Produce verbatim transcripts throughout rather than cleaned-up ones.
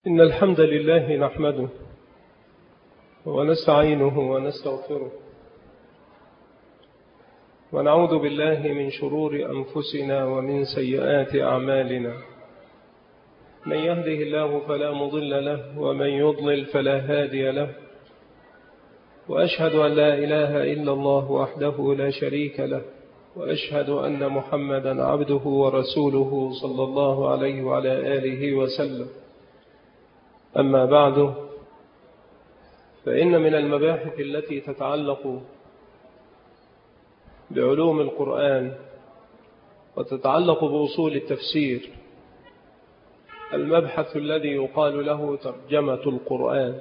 إن الحمد لله نحمده ونستعينه ونستغفره ونعوذ بالله من شرور أنفسنا ومن سيئات أعمالنا. من يهده الله فلا مضل له ومن يضلل فلا هادي له، وأشهد أن لا إله إلا الله وحده لا شريك له، وأشهد أن محمدا عبده ورسوله صلى الله عليه وعلى آله وسلم. أما بعد، فإن من المباحث التي تتعلق بعلوم القرآن وتتعلق بأصول التفسير المبحث الذي يقال له ترجمة القرآن.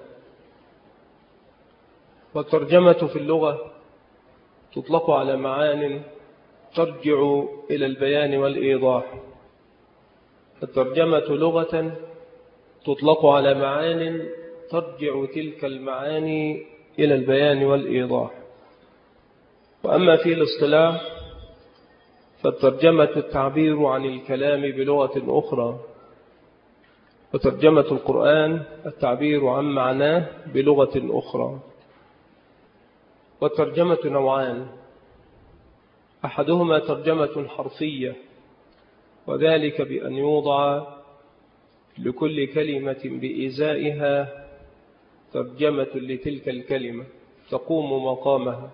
والترجمة في اللغة تطلق على معان ترجع إلى البيان والإيضاح. الترجمة لغة تطلق على معان ترجع تلك المعاني إلى البيان والإيضاح. وأما في الاصطلاح فالترجمة التعبير عن الكلام بلغة أخرى، وترجمة القرآن التعبير عن معناه بلغة أخرى. والترجمة نوعان: أحدهما ترجمة حرفية، وذلك بأن يوضع لكل كلمة بإزائها ترجمة لتلك الكلمة تقوم مقامها.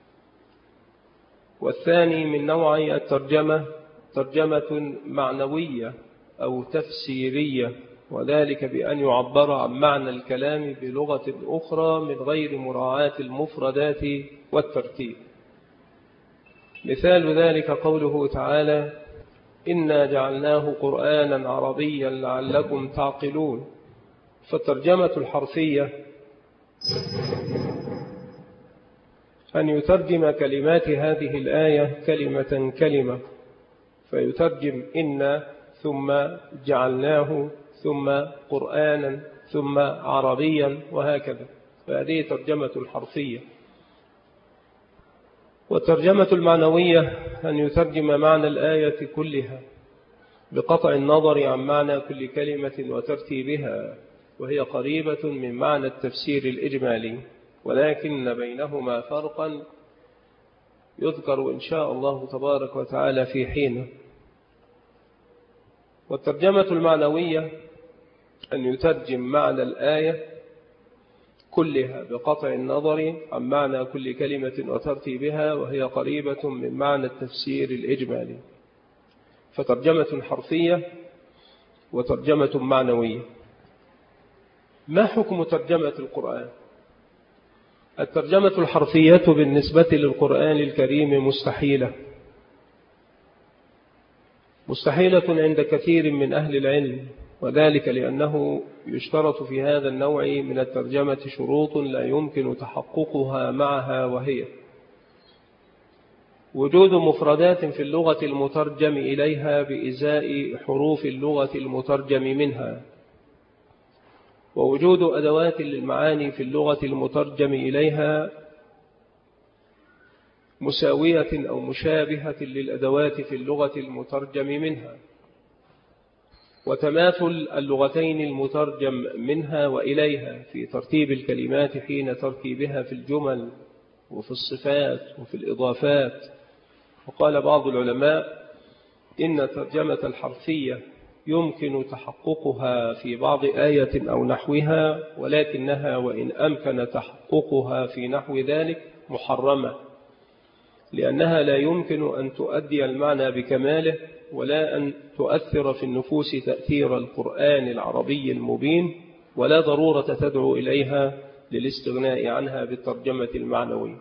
والثاني من نوعي الترجمة ترجمة معنوية أو تفسيرية، وذلك بأن يعبر عن معنى الكلام بلغة أخرى من غير مراعاة المفردات والترتيب. مثال ذلك قوله تعالى: إنا جعلناه قرآنا عربيا لعلكم تعقلون. فالترجمة الحرفية أن يترجم كلمات هذه الآية كلمة كلمة، فيترجم إنا ثم جعلناه ثم قرآنا ثم عربيا وهكذا، فهذه ترجمة الحرفية. والترجمة المعنوية أن يترجم معنى الآية كلها بقطع النظر عن معنى كل كلمة وترتيبها، وهي قريبة من معنى التفسير الإجمالي، ولكن بينهما فرقا يذكر إن شاء الله تبارك وتعالى في حين. والترجمة المعنوية أن يترجم معنى الآية كلها بقطع النظر عن معنى كل كلمة وترتيبها، وهي قريبة من معنى التفسير الإجمالي. فترجمة حرفية وترجمة معنوية. ما حكم ترجمة القرآن؟ الترجمة الحرفية بالنسبة للقرآن الكريم مستحيلة مستحيلة عند كثير من أهل العلم، وذلك لأنه يشترط في هذا النوع من الترجمة شروط لا يمكن تحققها معها، وهي وجود مفردات في اللغة المترجم إليها بإزاء حروف اللغة المترجم منها، ووجود أدوات للمعاني في اللغة المترجم إليها مساوية أو مشابهة للأدوات في اللغة المترجم منها، وتماثل اللغتين المترجم منها وإليها في ترتيب الكلمات حين ترتيبها في الجمل وفي الصفات وفي الإضافات. وقال بعض العلماء إن ترجمة الحرفية يمكن تحققها في بعض آية أو نحوها، ولكنها وإن أمكن تحققها في نحو ذلك محرمة، لأنها لا يمكن أن تؤدي المعنى بكماله، ولا أن تؤثر في النفوس تأثير القرآن العربي المبين، ولا ضرورة تدعو إليها للاستغناء عنها بالترجمة المعنوية.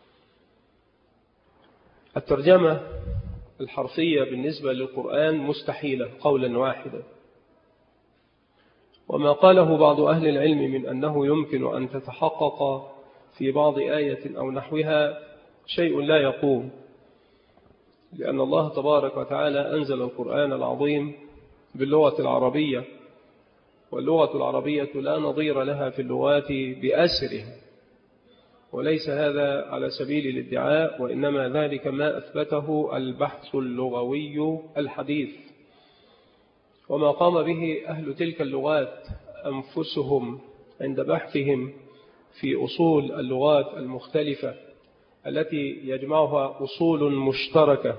الترجمة الحرفية بالنسبة للقرآن مستحيلة قولا واحدا. وما قاله بعض أهل العلم من أنه يمكن أن تتحقق في بعض آية أو نحوها شيء لا يقوم، لأن الله تبارك وتعالى أنزل القرآن العظيم باللغة العربية، واللغة العربية لا نظير لها في اللغات بأسرها، وليس هذا على سبيل الادعاء، وإنما ذلك ما أثبته البحث اللغوي الحديث، وما قام به أهل تلك اللغات أنفسهم عند بحثهم في أصول اللغات المختلفة التي يجمعها أصول مشتركة،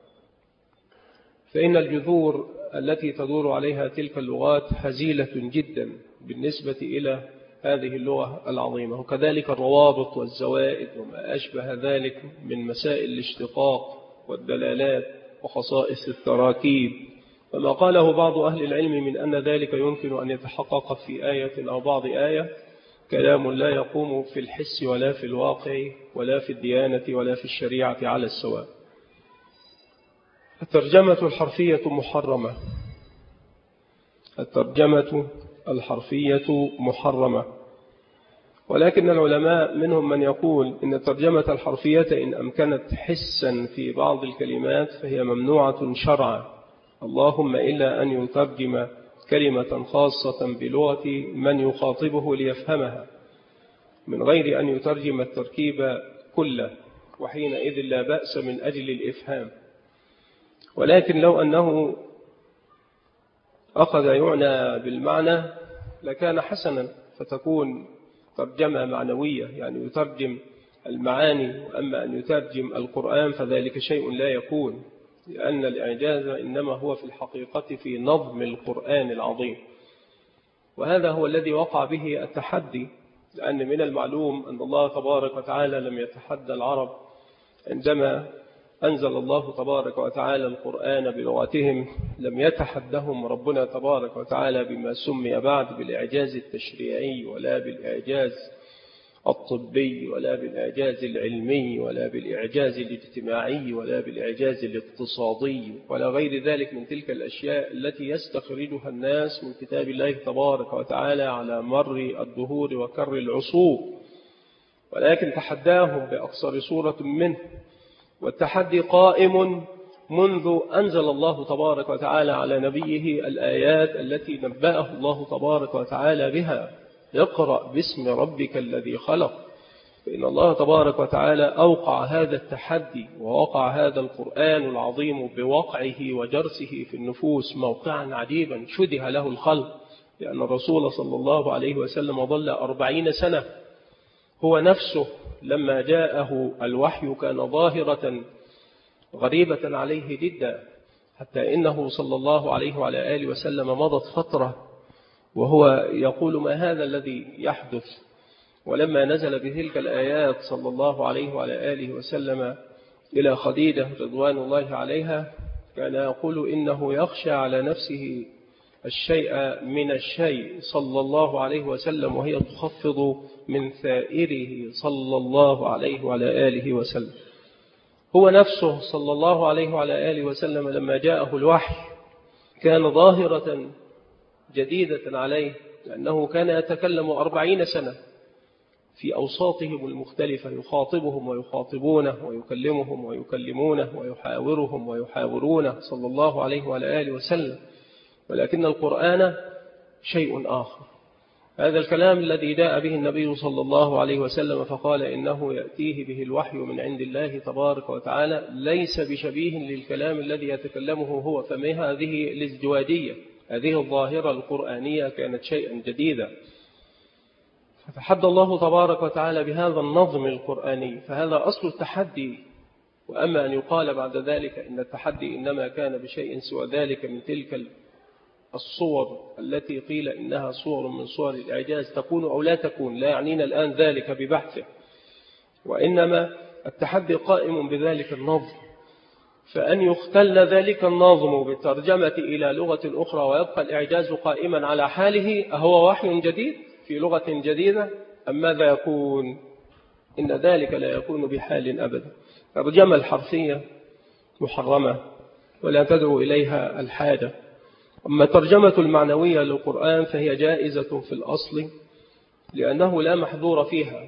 فإن الجذور التي تدور عليها تلك اللغات هزيلة جدا بالنسبة إلى هذه اللغة العظيمة، وكذلك الروابط والزوائد وما أشبه ذلك من مسائل الاشتقاق والدلالات وخصائص التراكيب، وما قاله بعض أهل العلم من أن ذلك يمكن أن يتحقق في آية أو بعض آية، كلام لا يقوم في الحس ولا في الواقع ولا في الديانة ولا في الشريعة على السواء. الترجمة الحرفية محرمة. الترجمة الحرفية محرمة، ولكن العلماء منهم من يقول إن الترجمة الحرفية إن أمكنت حسا في بعض الكلمات فهي ممنوعة شرعا، اللهم إلا أن يترجم كلمة خاصة بلغة من يخاطبه ليفهمها من غير أن يترجم التركيب كله، وحينئذ لا بأس من أجل الإفهام. ولكن لو أنه أخذ يعنى بالمعنى لكان حسنا، فتكون ترجمة معنوية، يعني يترجم المعاني، وأما أن يترجم القرآن فذلك شيء لا يكون، لأن الإعجاز إنما هو في الحقيقة في نظم القرآن العظيم، وهذا هو الذي وقع به التحدي، لأن من المعلوم أن الله تبارك وتعالى لم يتحدى العرب عندما أنزل الله تبارك وتعالى القرآن بلغتهم، لم يتحدهم ربنا تبارك وتعالى بما سمي بعد بالإعجاز التشريعي ولا بالإعجاز الطبي ولا بالإعجاز العلمي ولا بالإعجاز الاجتماعي ولا بالإعجاز الاقتصادي ولا غير ذلك من تلك الأشياء التي يستخرجها الناس من كتاب الله تبارك وتعالى على مر الدهور وكر العصور، ولكن تحداهم بأقصر صورة منه، والتحدي قائم منذ أنزل الله تبارك وتعالى على نبيه الآيات التي نبأه الله تبارك وتعالى بها: اقرأ باسم ربك الذي خلق. فإن الله تبارك وتعالى أوقع هذا التحدي ووقع هذا القرآن العظيم بوقعه وجرسه في النفوس موقعا عجيبا شده له الخلق، لأن الرسول صلى الله عليه وسلم ظل أربعين سنة هو نفسه لما جاءه الوحي كان ظاهرة غريبة عليه جدا، حتى إنه صلى الله عليه وعلى آله وسلم مضت فترة وهو يقول ما هذا الذي يحدث، ولما نزل بتلك الآيات صلى الله عليه وعلى آله وسلم إلى خديجة رضوان الله عليها كان يقول إنه يخشى على نفسه الشيء من الشيء صلى الله عليه وسلم وهي تخفض من ثائره صلى الله عليه وعلى آله وسلم. هو نفسه صلى الله عليه وعلى آله وسلم لما جاءه الوحي كان ظاهرة جديدة عليه، لأنه كان يتكلم أربعين سنة في أوساطهم المختلفة، يخاطبهم ويخاطبونه ويكلمهم ويكلمونه ويحاورهم ويحاورونه صلى الله عليه وعلى آله وسلم، ولكن القرآن شيء آخر. هذا الكلام الذي جاء به النبي صلى الله عليه وسلم فقال إنه يأتيه به الوحي من عند الله تبارك وتعالى ليس بشبيه للكلام الذي يتكلمه هو، فما هذه الازدواجية، هذه الظاهرة القرآنية كانت شيئا جديدا، فتحدى الله تبارك وتعالى بهذا النظم القرآني، فهذا أصل التحدي. وأما أن يقال بعد ذلك إن التحدي إنما كان بشيء سوى ذلك من تلك الصور التي قيل إنها صور من صور الإعجاز تكون أو لا تكون، لا يعنينا الآن ذلك ببحثه، وإنما التحدي قائم بذلك النظم، فأن يختل ذلك النظم بالترجمة إلى لغة أخرى ويبقى الإعجاز قائما على حاله، أهو وحي جديد في لغة جديدة أم ماذا يكون؟ إن ذلك لا يكون بحال أبدا. الترجمة الحرفية محرمة ولا تدعو إليها الحاجة. أما الترجمة المعنوية للقرآن فهي جائزة في الأصل لأنه لا محظور فيها،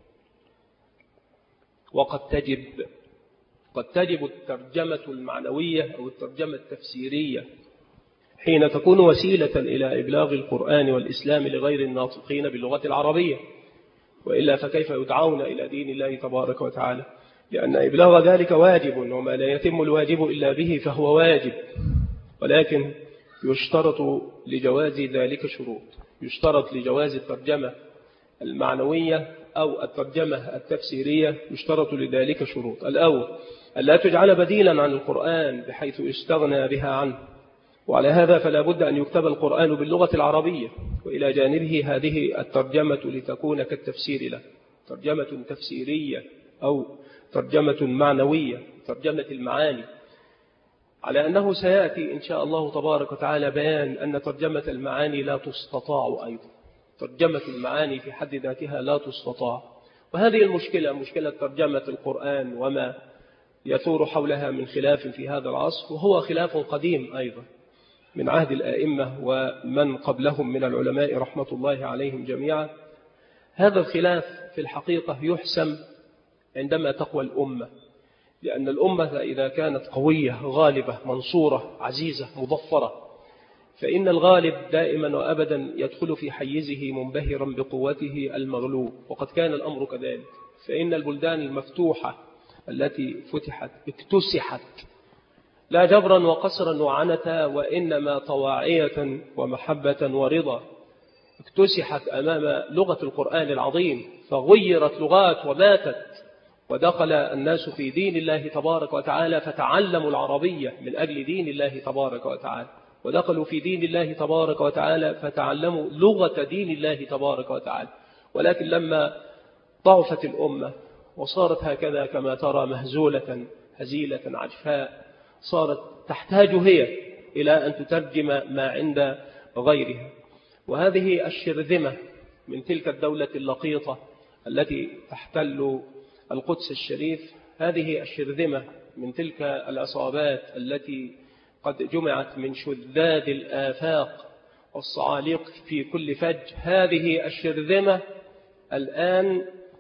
وقد تجب قد تجب الترجمة المعنوية أو الترجمة التفسيرية حين تكون وسيلة إلى إبلاغ القرآن والإسلام لغير الناطقين باللغة العربية، وإلا فكيف يدعون إلى دين الله تبارك وتعالى؟ لأن إبلاغ ذلك واجب، وما لا يتم الواجب إلا به فهو واجب، ولكن يشترط لجواز ذلك شروط. يشترط لجواز الترجمة المعنوية أو الترجمة التفسيرية يشترط لذلك شروط. الأول ألا تجعل بديلا عن القرآن بحيث يستغنى بها عنه، وعلى هذا فلا بد أن يكتب القرآن باللغة العربية، وإلى جانبه هذه الترجمة لتكون كالتفسير له، ترجمة تفسيرية أو ترجمة معنوية، ترجمة المعاني، على أنه سيأتي إن شاء الله تبارك وتعالى بيان أن ترجمة المعاني لا تستطاع أيضا، ترجمة المعاني في حد ذاتها لا تستطاع. وهذه المشكلة، مشكلة ترجمة القرآن وما يثور حولها من خلاف في هذا العصر، وهو خلاف قديم أيضا من عهد الآئمة ومن قبلهم من العلماء رحمة الله عليهم جميعا. هذا الخلاف في الحقيقة يحسم عندما تقوى الأمة، لأن الأمة إذا كانت قوية غالبة منصورة عزيزة مظفرة، فإن الغالب دائما وأبدا يدخل في حيزه منبهرا بقوته المغلوب، وقد كان الأمر كذلك. فإن البلدان المفتوحة التي فتحت اكتسحت لا جبرا وقصرا وعنتا، وإنما طواعية ومحبة ورضا، اكتسحت أمام لغة القرآن العظيم، فغيرت لغات وماتت، ودخل الناس في دين الله تبارك وتعالى فتعلموا العربية من أجل دين الله تبارك وتعالى، ودخلوا في دين الله تبارك وتعالى فتعلموا لغة دين الله تبارك وتعالى. ولكن لما ضعفت الأمة وصارت هكذا كما ترى مهزولة هزيلة عجفاء، صارت تحتاج هي إلى أن تترجم ما عند غيرها. وهذه الشرذمة من تلك الدولة اللقيطة التي تحتل القدس الشريف، هذه الشرذمة من تلك العصابات التي قد جمعت من شذاذ الآفاق والصعاليق في كل فج، هذه الشرذمة الآن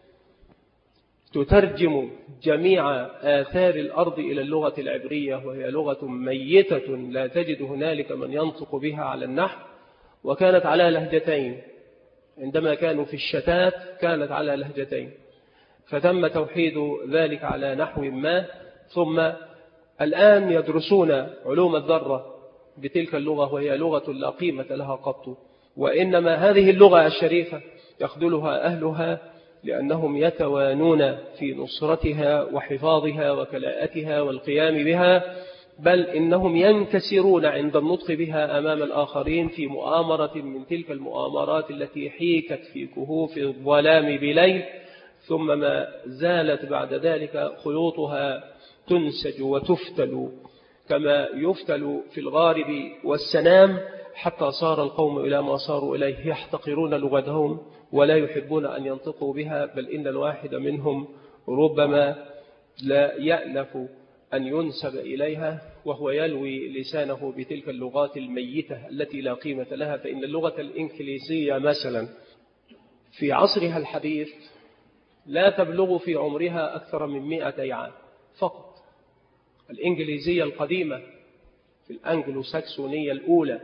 تترجم جميع آثار الأرض إلى اللغة العبرية، وهي لغة ميتة لا تجد هنالك من ينطق بها على النحو، وكانت على لهجتين، عندما كانوا في الشتات كانت على لهجتين، فتم توحيد ذلك على نحو ما، ثم الآن يدرسون علوم الذرة بتلك اللغة، وهي لغة لا قيمة لها قط، وإنما هذه اللغة الشريفة يخذلها أهلها لأنهم يتوانون في نصرتها وحفاظها وكلاءتها والقيام بها، بل إنهم ينكسرون عند النطق بها أمام الآخرين في مؤامرة من تلك المؤامرات التي حيكت في كهوف الظلام بليل، ثم ما زالت بعد ذلك خيوطها تنسج وتفتل كما يفتل في الغارب والسنام، حتى صار القوم إلى ما صاروا إليه، يحتقرون لغتهم ولا يحبون أن ينطقوا بها، بل إن الواحد منهم ربما لا يألف أن ينسب إليها وهو يلوي لسانه بتلك اللغات الميتة التي لا قيمة لها. فإن اللغة الإنكليزية مثلا في عصرها الحديث لا تبلغ في عمرها أكثر من مئة عام فقط. الإنجليزية القديمة في الأنجلو ساكسونية الأولى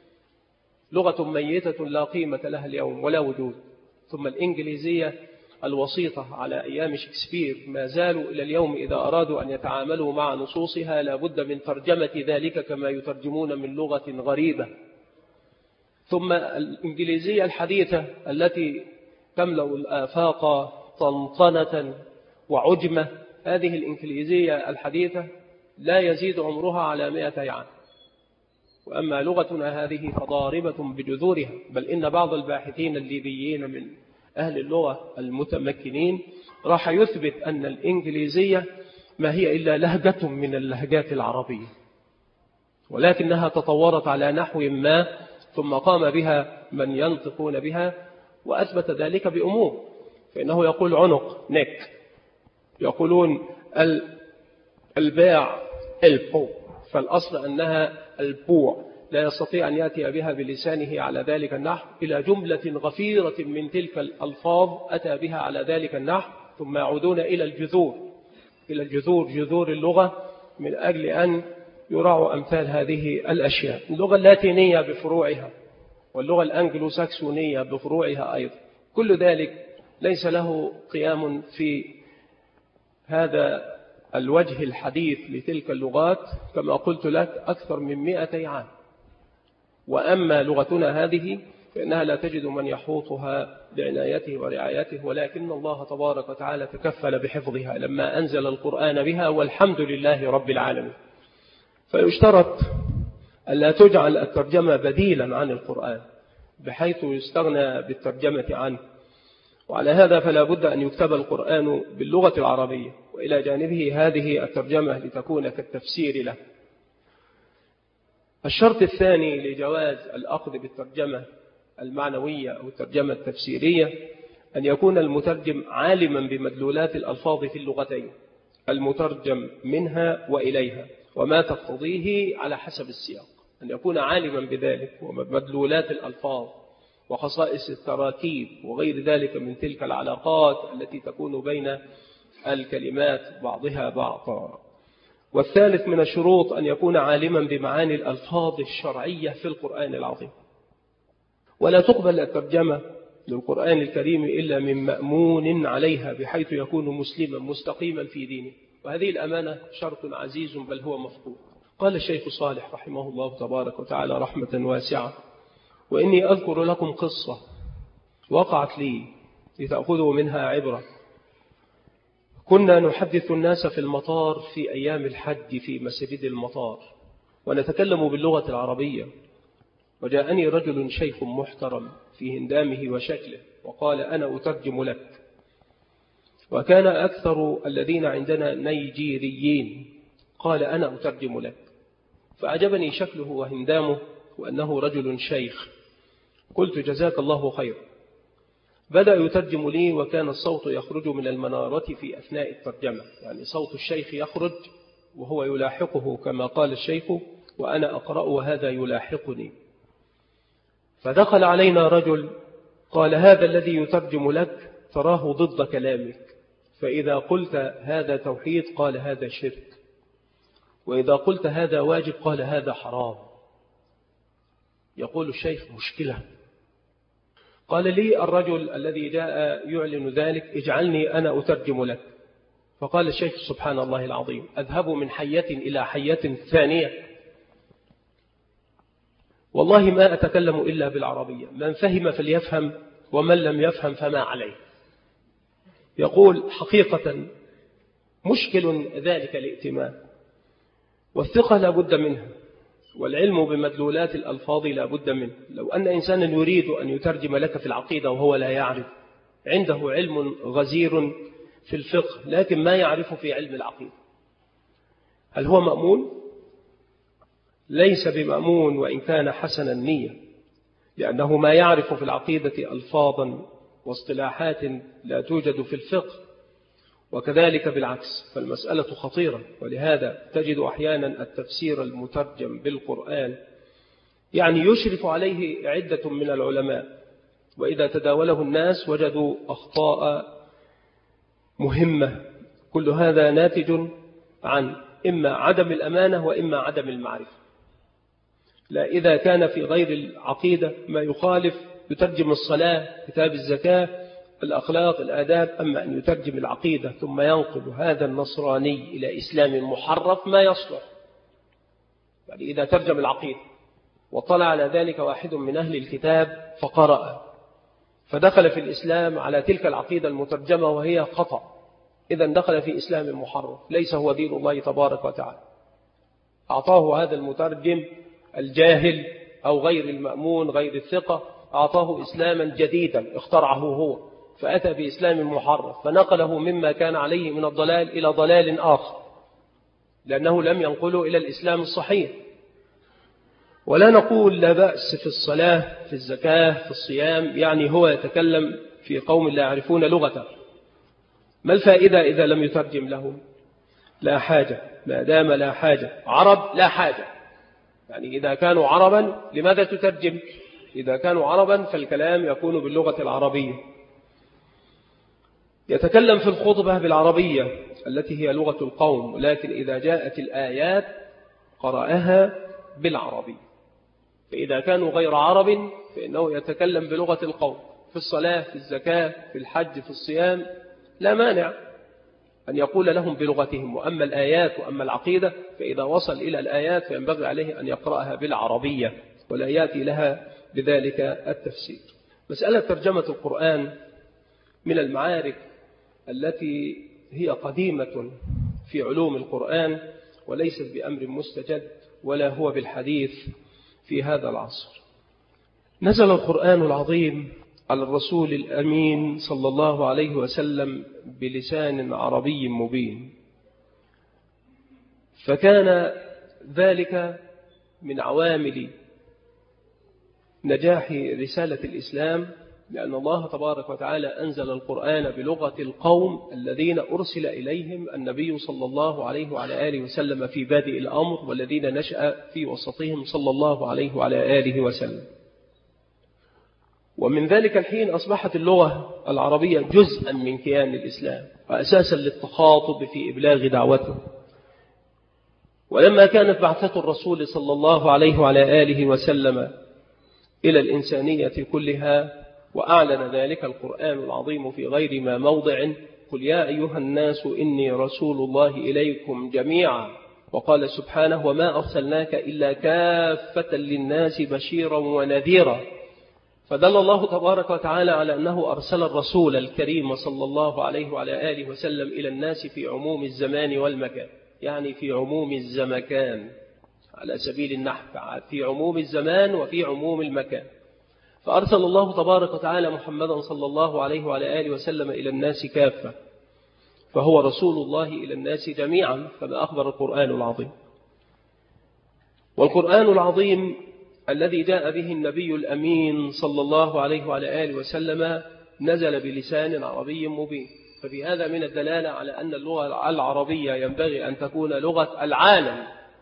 لغة ميتة لا قيمة لها اليوم ولا وجود. ثم الإنجليزية الوسيطة على أيام شكسبير ما زالوا إلى اليوم إذا أرادوا أن يتعاملوا مع نصوصها لابد من ترجمة ذلك كما يترجمون من لغة غريبة. ثم الإنجليزية الحديثة التي تملأ الآفاق طنطنة وعجمة، هذه الإنجليزية الحديثة لا يزيد عمرها على مئة عام. وأما لغتنا هذه فضاربة بجذورها، بل إن بعض الباحثين الليبيين من أهل اللغة المتمكنين راح يثبت أن الإنجليزية ما هي إلا لهجة من اللهجات العربية، ولكنها تطورت على نحو ما ثم قام بها من ينطقون بها وأثبت ذلك بأمور. فإنه يقول عنق نك، يقولون الباع البو، فالأصل أنها البوع، لا يستطيع أن يأتي بها بلسانه على ذلك النحو إلى جملة غفيرة من تلك الألفاظ أتى بها على ذلك النحو، ثم يعودون إلى الجذور إلى الجذور جذور اللغة من أجل أن يراعوا أمثال هذه الأشياء. اللغة اللاتينية بفروعها واللغة الأنجلو ساكسونية بفروعها أيضا، كل ذلك ليس له قيام في هذا الوجه الحديث لتلك اللغات كما قلت لك أكثر من مئة عام. وأما لغتنا هذه فإنها لا تجد من يحوطها بعنايته ورعايته، ولكن الله تبارك وتعالى تكفل بحفظها لما أنزل القرآن بها، والحمد لله رب العالمين. فيشترط ألا تجعل الترجمة بديلا عن القرآن بحيث يستغنى بالترجمة عنه، وعلى هذا فلا بد أن يكتب القرآن باللغة العربية، وإلى جانبه هذه الترجمة لتكون كالتفسير له. الشرط الثاني لجواز الأخذ بالترجمة المعنوية أو الترجمة التفسيرية أن يكون المترجم عالما بمدلولات الألفاظ في اللغتين، المترجم منها وإليها وما تقتضيه على حسب السياق، أن يكون عالما بذلك ومدلولات الألفاظ وخصائص التراكيب وغير ذلك من تلك العلاقات التي تكون بين الكلمات بعضها بعضا. والثالث من الشروط أن يكون عالما بمعاني الألفاظ الشرعية في القرآن العظيم. ولا تقبل الترجمة للقرآن الكريم إلا من مأمون عليها بحيث يكون مسلما مستقيما في دينه، وهذه الأمانة شرط عزيز بل هو مفقود. قال الشيخ صالح رحمه الله تبارك وتعالى رحمة واسعة: وإني أذكر لكم قصة وقعت لي لتأخذوا منها عبرة. كنا نحدث الناس في المطار في أيام الحج في مسجد المطار ونتكلم باللغة العربية، وجاءني رجل شيخ محترم في هندامه وشكله وقال: أنا أترجم لك. وكان أكثر الذين عندنا نيجيريين. قال: أنا أترجم لك. فأعجبني شكله وهندامه وأنه رجل شيخ. قلت: جزاك الله خير. بدأ يترجم لي وكان الصوت يخرج من المنارة في أثناء الترجمة، يعني صوت الشيخ يخرج وهو يلاحقه كما قال الشيخ، وأنا أقرأ وهذا يلاحقني. فدخل علينا رجل قال: هذا الذي يترجم لك تراه ضد كلامك، فإذا قلت هذا توحيد قال هذا شرك، وإذا قلت هذا واجب قال هذا حرام. يقول الشيخ: مشكلة. قال لي الرجل الذي جاء يعلن ذلك: اجعلني أنا أترجم لك. فقال الشيخ: سبحان الله العظيم، أذهب من حية إلى حية ثانية، والله ما أتكلم إلا بالعربية، من فهم فليفهم ومن لم يفهم فما عليه. يقول: حقيقة مشكل ذلك الائتمان، والثقة لا بد منها، والعلم بمدلولات الألفاظ لا بد منه. لو أن إنسانا يريد أن يترجم لك في العقيدة وهو لا يعرف، عنده علم غزير في الفقه لكن ما يعرف في علم العقيدة، هل هو مأمون؟ ليس بمأمون وإن كان حسن النية، لأنه ما يعرف في العقيدة ألفاظا واصطلاحات لا توجد في الفقه، وكذلك بالعكس، فالمسألة خطيرة. ولهذا تجد أحيانا التفسير المترجم بالقرآن يعني يشرف عليه عدة من العلماء، وإذا تداوله الناس وجدوا أخطاء مهمة، كل هذا ناتج عن إما عدم الأمانة وإما عدم المعرفة. لا، إذا كان في غير العقيدة ما يخالف يترجم الصلاة، كتاب الزكاة، الأخلاق، الآداب، أما أن يترجم العقيدة ثم ينقل هذا النصراني إلى إسلام محرف ما يصلح. يعني إذا ترجم العقيدة وطلع على ذلك واحد من أهل الكتاب فقرأ فدخل في الإسلام على تلك العقيدة المترجمة وهي خطأ، إذن دخل في إسلام محرف ليس هو دين الله تبارك وتعالى. أعطاه هذا المترجم الجاهل أو غير المأمون غير الثقة، أعطاه إسلاما جديدا اخترعه هو، فأتى بإسلام محرف فنقله مما كان عليه من الضلال إلى ضلال آخر، لأنه لم ينقله إلى الإسلام الصحيح. ولا نقول لا بأس في الصلاة، في الزكاة، في الصيام، يعني هو يتكلم في قوم لا يعرفون لغته، ما الفائدة إذا لم يترجم لهم؟ لا حاجة، ما دام لا حاجة. عرب لا حاجة، يعني إذا كانوا عربا لماذا تترجم؟ إذا كانوا عربا فالكلام يكون باللغة العربية. يتكلم في الخطبة بالعربية التي هي لغة القوم، ولكن إذا جاءت الآيات قرأها بالعربية. فإذا كانوا غير عرب فإنه يتكلم بلغة القوم في الصلاة، في الزكاة، في الحج، في الصيام، لا مانع أن يقول لهم بلغتهم. وأما الآيات وأما العقيدة فإذا وصل إلى الآيات فينبغي عليه أن يقرأها بالعربية ولا يأتي لها بذلك التفسير. مسألة ترجمة القرآن من المعارك التي هي قديمة في علوم القرآن وليست بأمر مستجد ولا هو بالحديث في هذا العصر. نزل القرآن العظيم على الرسول الأمين صلى الله عليه وسلم بلسان عربي مبين، فكان ذلك من عوامل نجاح رسالة الإسلام، لأن الله تبارك وتعالى أنزل القرآن بلغة القوم الذين أرسل إليهم النبي صلى الله عليه وعلى آله وسلم في بادئ الأمر، والذين نشأ في وسطهم صلى الله عليه وعلى آله وسلم. ومن ذلك الحين أصبحت اللغة العربية جزءا من كيان الإسلام وأساسا للتخاطب في إبلاغ دعوته. ولما كانت بعثة الرسول صلى الله عليه وعلى آله وسلم إلى الإنسانية كلها، وأعلن ذلك القرآن العظيم في غير ما موضع: قل يا أيها الناس إني رسول الله إليكم جميعا. وقال سبحانه: وما أرسلناك إلا كافة للناس بشيرا ونذيرا. فدل الله تبارك وتعالى على أنه أرسل الرسول الكريم صلى الله عليه وعلى آله وسلم إلى الناس في عموم الزمان والمكان، يعني في عموم الزمكان على سبيل النحو، في عموم الزمان وفي عموم المكان. فأرسل الله تبارك وتعالى محمدا صلى الله عليه وعلى آله وسلم إلى الناس كافة، فهو رسول الله إلى الناس جميعا كما أخبر القرآن العظيم. والقرآن العظيم الذي جاء به النبي الأمين صلى الله عليه وعلى آله وسلم نزل بلسان عربي مبين، ففي هذا من الدلالة على أن اللغة العربية ينبغي أن تكون لغة العالم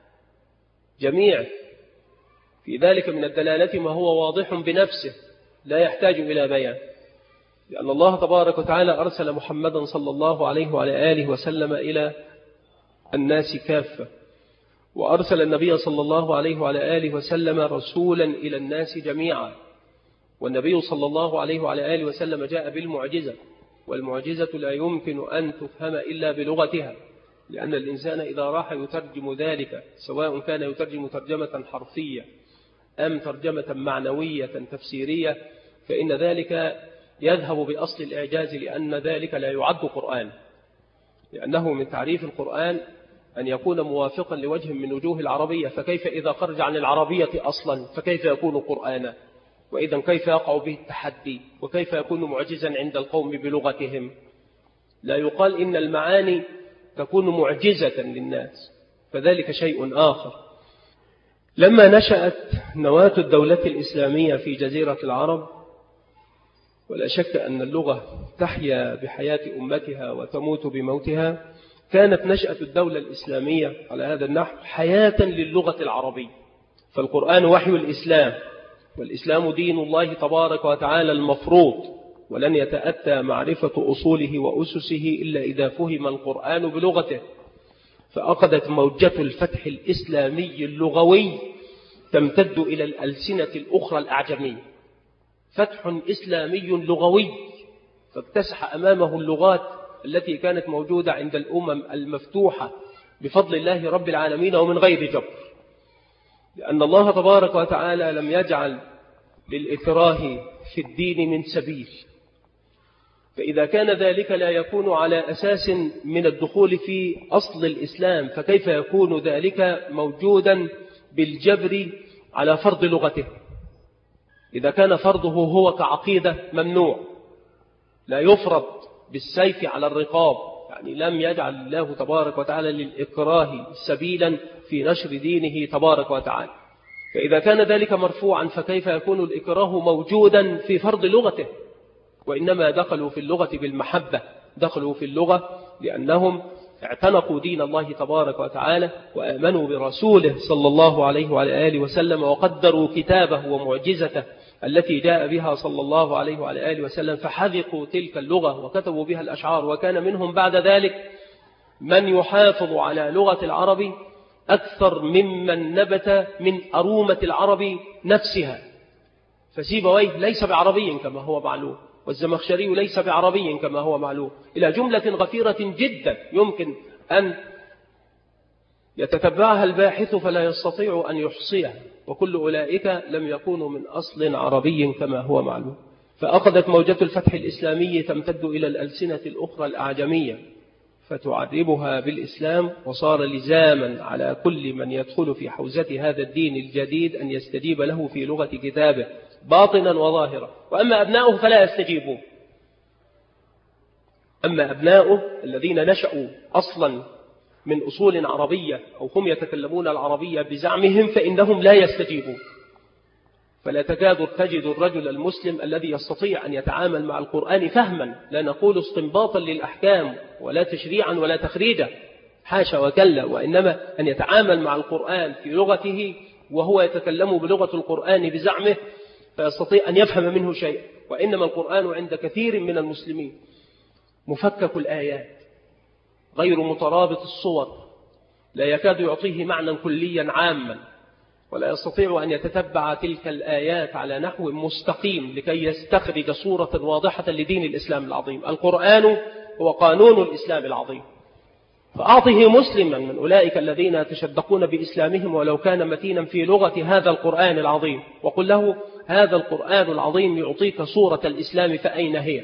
جميع. في ذلك من الدلالة ما هو واضح بنفسه لا يحتاج إلى بيان، لأن الله تبارك وتعالى أرسل محمدا صلى الله عليه وعلى آله وسلم إلى الناس كافة، وأرسل النبي صلى الله عليه وعلى آله وسلم رسولا إلى الناس جميعا. والنبي صلى الله عليه وعلى آله وسلم جاء بالمعجزة، والمعجزة لا يمكن أن تفهم إلا بلغتها، لأن الإنسان إذا راح يترجم ذلك، سواء كان يترجم ترجمة حرفية أم ترجمة معنوية تفسيرية، فإن ذلك يذهب بأصل الإعجاز، لأن ذلك لا يعد قرآن، لأنه من تعريف القرآن أن يكون موافقا لوجه من وجوه العربية، فكيف إذا خرج عن العربية أصلا فكيف يكون قرآنا؟ وإذا كيف يقع به التحدي؟ وكيف يكون معجزا عند القوم بلغتهم؟ لا يقال إن المعاني تكون معجزة للناس، فذلك شيء آخر. لما نشأت نواة الدولة الإسلامية في جزيرة العرب، ولا شك أن اللغة تحيا بحياة أمتها وتموت بموتها، كانت نشأة الدولة الإسلامية على هذا النحو حياة للغة العربية. فالقرآن وحي الإسلام، والإسلام دين الله تبارك وتعالى المفروض، ولن يتأتى معرفة أصوله وأسسه إلا إذا فهم القرآن بلغته. فأخذت موجة الفتح الإسلامي اللغوي تمتد إلى الألسنة الأخرى الأعجمية، فتح إسلامي لغوي فاكتسح أمامه اللغات التي كانت موجودة عند الأمم المفتوحة بفضل الله رب العالمين ومن غير جبر، لأن الله تبارك وتعالى لم يجعل للإكراه في الدين من سبيل. فإذا كان ذلك لا يكون على أساس من الدخول في أصل الإسلام، فكيف يكون ذلك موجودا بالجبر على فرض لغته؟ إذا كان فرضه هو كعقيدة ممنوع لا يفرض بالسيف على الرقاب، يعني لم يجعل الله تبارك وتعالى للإكراه سبيلا في نشر دينه تبارك وتعالى. فإذا كان ذلك مرفوعا فكيف يكون الإكراه موجودا في فرض لغته؟ وإنما دخلوا في اللغة بالمحبة، دخلوا في اللغة لأنهم اعتنقوا دين الله تبارك وتعالى وآمنوا برسوله صلى الله عليه وعلى آله وسلم، وقدروا كتابه ومعجزته التي جاء بها صلى الله عليه وعلى آله وسلم، فحذقوا تلك اللغة وكتبوا بها الأشعار. وكان منهم بعد ذلك من يحافظ على لغة العرب أكثر ممن نبت من أرومة العرب نفسها. فسيبويه ليس بعربي كما هو معلوم، والزمخشري ليس بعربي كما هو معلوم، إلى جملة غفيرة جدا يمكن أن يتتبعها الباحث فلا يستطيع أن يحصيها. وكل أولئك لم يكونوا من أصل عربي كما هو معلوم. فأخذت موجة الفتح الإسلامي تمتد إلى الألسنة الأخرى الأعجمية فتعربها بالإسلام، وصار لزاما على كل من يدخل في حوزة هذا الدين الجديد أن يستجيب له في لغة كتابه باطنا وظاهرا. وأما أبناؤه فلا يستجيبون. أما أبناؤه الذين نشأوا أصلا من أصول عربية أو هم يتكلمون العربية بزعمهم فإنهم لا يستجيبون. فلا تكاد تجد الرجل المسلم الذي يستطيع أن يتعامل مع القرآن فهما، لا نقول استنباطا للأحكام ولا تشريعا ولا تخريجا، حاشا وكلا، وإنما أن يتعامل مع القرآن في لغته وهو يتكلم بلغة القرآن بزعمه فيستطيع أن يفهم منه شيء. وإنما القرآن عند كثير من المسلمين مفكك الآيات، غير مترابط الصور، لا يكاد يعطيه معنى كليا عاما، ولا يستطيع أن يتتبع تلك الآيات على نحو مستقيم لكي يستخرج صورة واضحة لدين الإسلام العظيم. القرآن هو قانون الإسلام العظيم، فأعطه مسلما من أولئك الذين يتشدقون بإسلامهم ولو كان متينا في لغة هذا القرآن العظيم، وقل له هذا القرآن العظيم يعطيك صورة الإسلام فأين هي؟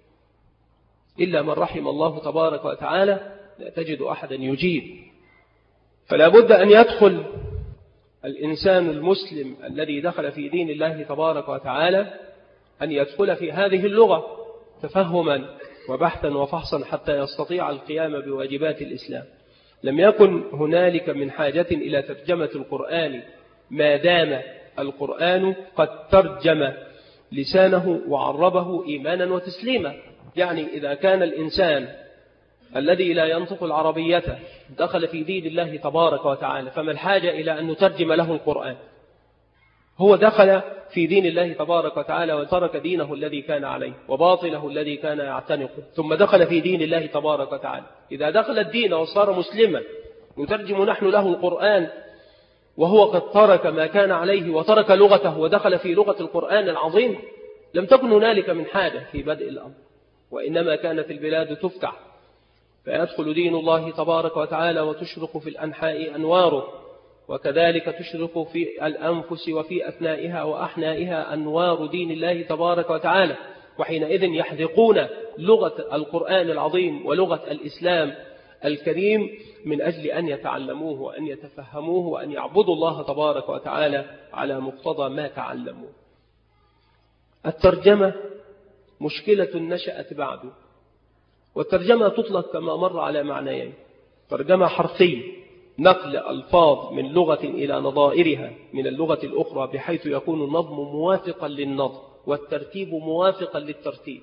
إلا من رحم الله تبارك وتعالى لا تجد أحدا يجيب. فلا بد أن يدخل الإنسان المسلم الذي دخل في دين الله تبارك وتعالى أن يدخل في هذه اللغة تفهما وبحثا وفحصا حتى يستطيع القيام بواجبات الإسلام. لم يكن هنالك من حاجة إلى ترجمة القرآن ما دام القرآن قد ترجم لسانه وعربه إيمانا وتسليما. يعني إذا كان الإنسان الذي لا ينطق العربية دخل في دين الله تبارك وتعالى فما الحاجة إلى أن نترجم له القرآن؟ هو دخل في دين الله تبارك وتعالى وترك دينه الذي كان عليه وباطله الذي كان يعتنقه، ثم دخل في دين الله تبارك وتعالى. إذا دخل الدين وصار مسلما نترجم نحن له القرآن وهو قد ترك ما كان عليه وترك لغته ودخل في لغة القرآن العظيم، لم تكن هنالك من حاجة في بدء الأمر، وإنما كانت البلاد تفتح فيدخل دين الله تبارك وتعالى وتشرق في الأنحاء أنواره، وكذلك تشرق في الأنفس وفي أثنائها وأحنائها أنوار دين الله تبارك وتعالى. وحينئذ يحذقون لغة القرآن العظيم ولغة الإسلام الكريم من أجل أن يتعلموه وأن يتفهموه وأن يعبدوا الله تبارك وتعالى على مقتضى ما تعلموه. الترجمة مشكلة نشأت بعده، والترجمة تطلق كما مر على معنيين: ترجمة حرفية، نقل ألفاظ من لغة إلى نظائرها من اللغة الأخرى بحيث يكون النظم موافقا للنظم والترتيب موافقا للترتيب،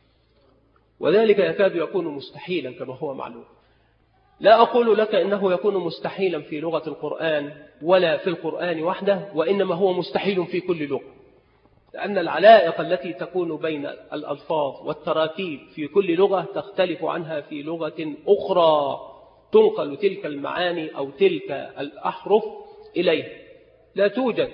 وذلك يكاد يكون مستحيلا كما هو معلوم. لا أقول لك إنه يكون مستحيلا في لغة القرآن ولا في القرآن وحده، وإنما هو مستحيل في كل لغة، لأن العلائق التي تكون بين الألفاظ والتراكيب في كل لغة تختلف عنها في لغة أخرى تنقل تلك المعاني أو تلك الأحرف إليه. لا توجد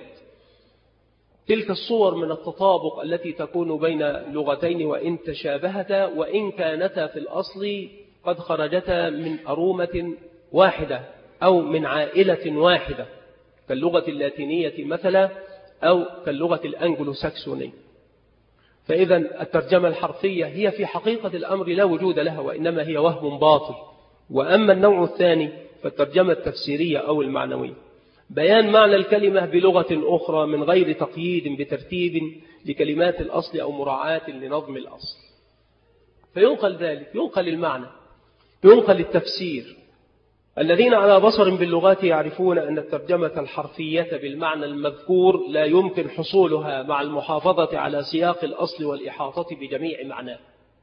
تلك الصور من التطابق التي تكون بين لغتين وإن تشابهتا وإن كانتا في الأصل قد خرجتا من أرومة واحدة أو من عائلة واحدة كاللغة اللاتينية مثلا أو كاللغة الأنجلو ساكسونية. فإذا الترجمة الحرفية هي في حقيقة الأمر لا وجود لها، وإنما هي وهم باطل. وأما النوع الثاني فالترجمة التفسيرية أو المعنوية، بيان معنى الكلمة بلغة أخرى من غير تقييد بترتيب لكلمات الأصل أو مراعاة لنظم الأصل، فينقل ذلك، ينقل المعنى، ينقل التفسير. الذين على بصر باللغات يعرفون أن الترجمة الحرفية بالمعنى المذكور لا يمكن حصولها مع المحافظة على سياق الأصل والإحاطة بجميع معناه،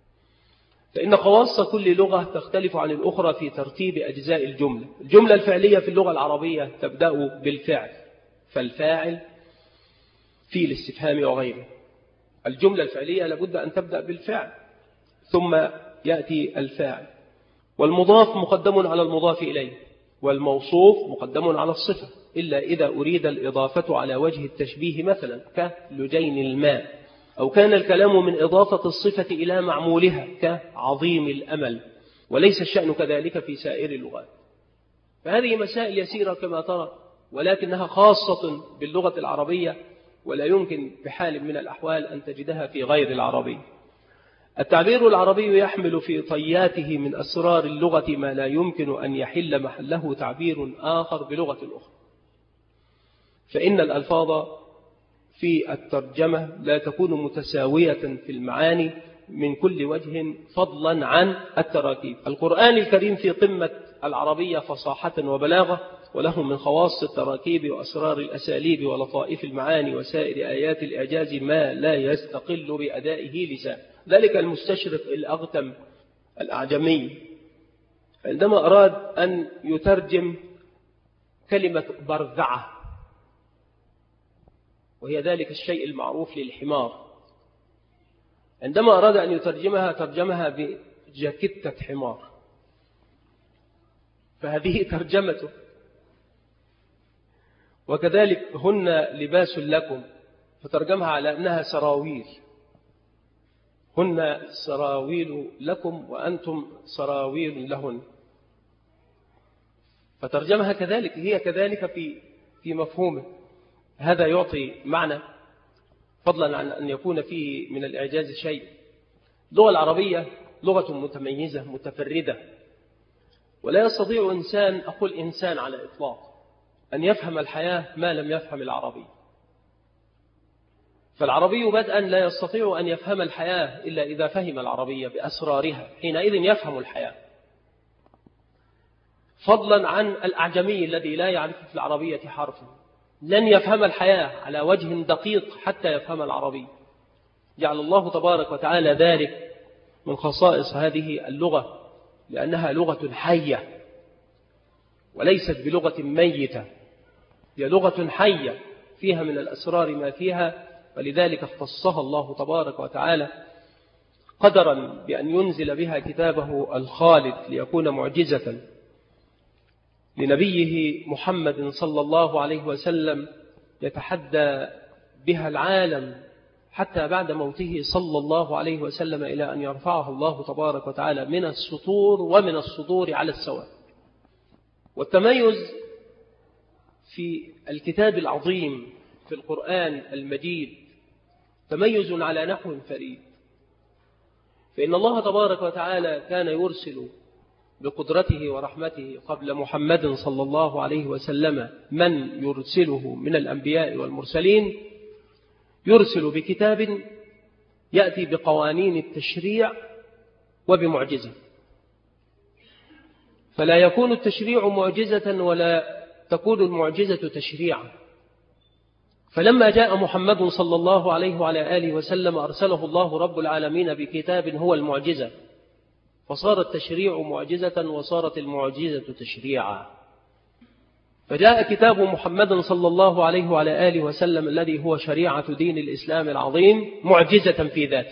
فإن خواص كل لغة تختلف عن الأخرى في ترتيب أجزاء الجملة. الجملة الفعلية في اللغة العربية تبدأ بالفعل، فالفاعل في الاستفهام وغيره. الجملة الفعلية لابد أن تبدأ بالفعل ثم يأتي الفاعل، والمضاف مقدم على المضاف إليه، والموصوف مقدم على الصفة، إلا إذا أريد الإضافة على وجه التشبيه مثلا كلجين الماء، أو كان الكلام من إضافة الصفة إلى معمولها كعظيم الأمل، وليس الشأن كذلك في سائر اللغات. فهذه مسائل يسيرة كما ترى ولكنها خاصة باللغة العربية، ولا يمكن بحال من الأحوال أن تجدها في غير العربي. التعبير العربي يحمل في طياته من أسرار اللغة ما لا يمكن أن يحل محله تعبير آخر بلغة أخرى، فإن الألفاظ في الترجمة لا تكون متساوية في المعاني من كل وجه فضلا عن التراكيب. القرآن الكريم في قمة العربية فصاحة وبلاغة، وله من خواص التراكيب وأسرار الأساليب ولطائف المعاني وسائر آيات الإعجاز ما لا يستقل بأدائه لسان. ذلك المستشرق الأغتم الأعجمي عندما أراد أن يترجم كلمة برذعة، وهي ذلك الشيء المعروف للحمار، عندما أراد أن يترجمها ترجمها بجاكتة حمار، فهذه ترجمته. وكذلك هن لباس لكم، فترجمها على أنها سراويل، هن سراويل لكم وأنتم سراويل لهن، فترجمها كذلك، هي كذلك في في مفهومه. هذا يعطي معنى فضلا عن أن يكون فيه من الإعجاز شيء. اللغة العربية لغة متميزة متفردة، ولا يستطيع إنسان، أقول إنسان على إطلاق، أن يفهم الحياة ما لم يفهم العربي. فالعربي بدءا لا يستطيع أن يفهم الحياة إلا إذا فهم العربية بأسرارها، حينئذ يفهم الحياة، فضلا عن الأعجمي الذي لا يعرف في العربية حرفا، لن يفهم الحياة على وجه دقيق حتى يفهم العربي. جعل الله تبارك وتعالى ذلك من خصائص هذه اللغة، لأنها لغة حية وليست بلغة ميتة، هي لغة حية فيها من الأسرار ما فيها، ولذلك اختصها الله تبارك وتعالى قدرا بأن ينزل بها كتابه الخالد ليكون معجزة لنبيه محمد صلى الله عليه وسلم، يتحدى بها العالم حتى بعد موته صلى الله عليه وسلم إلى أن يرفعه الله تبارك وتعالى من السطور ومن الصدور على السواء. والتميز في الكتاب العظيم في القرآن المجيد تميز على نحو فريد، فإن الله تبارك وتعالى كان يرسل بقدرته ورحمته قبل محمد صلى الله عليه وسلم من يرسله من الأنبياء والمرسلين، يرسل بكتاب يأتي بقوانين التشريع وبمعجزة، فلا يكون التشريع معجزة ولا تكون المعجزة تشريعا. فلما جاء محمد صلى الله عليه وعلى آله وسلم أرسله الله رب العالمين بكتاب هو المعجزة، فصار التشريع معجزة وصارت المعجزة تشريعا. فجاء كتاب محمد صلى الله عليه وعلى آله وسلم الذي هو شريعة دين الإسلام العظيم معجزة في ذاته،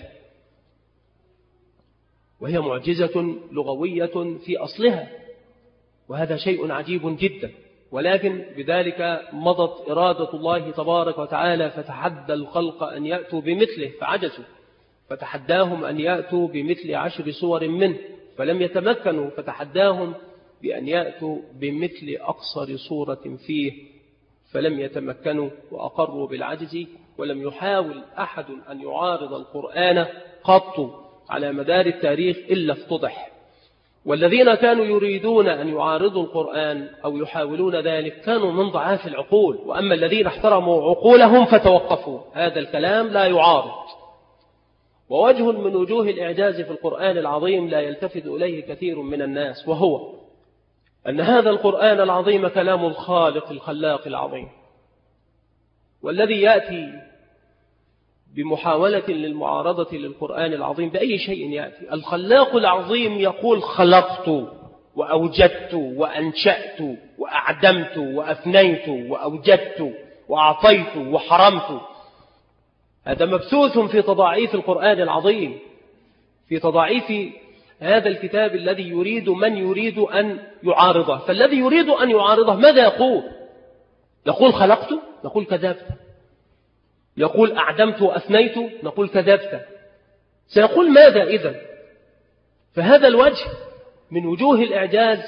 وهي معجزة لغوية في أصلها، وهذا شيء عجيب جدا. ولكن بذلك مضت إرادة الله تبارك وتعالى، فتحدى الخلق أن يأتوا بمثله فعجزوا، فتحداهم أن يأتوا بمثل عشر سور منه فلم يتمكنوا، فتحداهم بأن يأتوا بمثل أقصر سورة فيه فلم يتمكنوا وأقروا بالعجز. ولم يحاول أحد أن يعارض القرآن قط على مدار التاريخ إلا افتضح. والذين كانوا يريدون أن يعارضوا القرآن أو يحاولون ذلك كانوا من ضعاف العقول، وأما الذين احترموا عقولهم فتوقفوا. هذا الكلام لا يعارض. ووجه من وجوه الإعجاز في القرآن العظيم لا يلتفت إليه كثير من الناس، وهو أن هذا القرآن العظيم كلام الخالق الخلاق العظيم، والذي يأتي بمحاولة للمعارضة للقرآن العظيم بأي شيء يأتي. الخلاق العظيم يقول خلقت وأوجدت وأنشأت وأعدمت وأفنيت وأوجدت وأعطيت وحرمت. هذا مبثوث في تضاعيف القرآن العظيم، في تضاعيف هذا الكتاب الذي يريد من يريد أن يعارضه. فالذي يريد أن يعارضه ماذا يقول؟ يقول خلقت، نقول كذبت. يقول أعدمت وأثنيت، نقول كذبت. سيقول ماذا إذن؟ فهذا الوجه من وجوه الإعجاز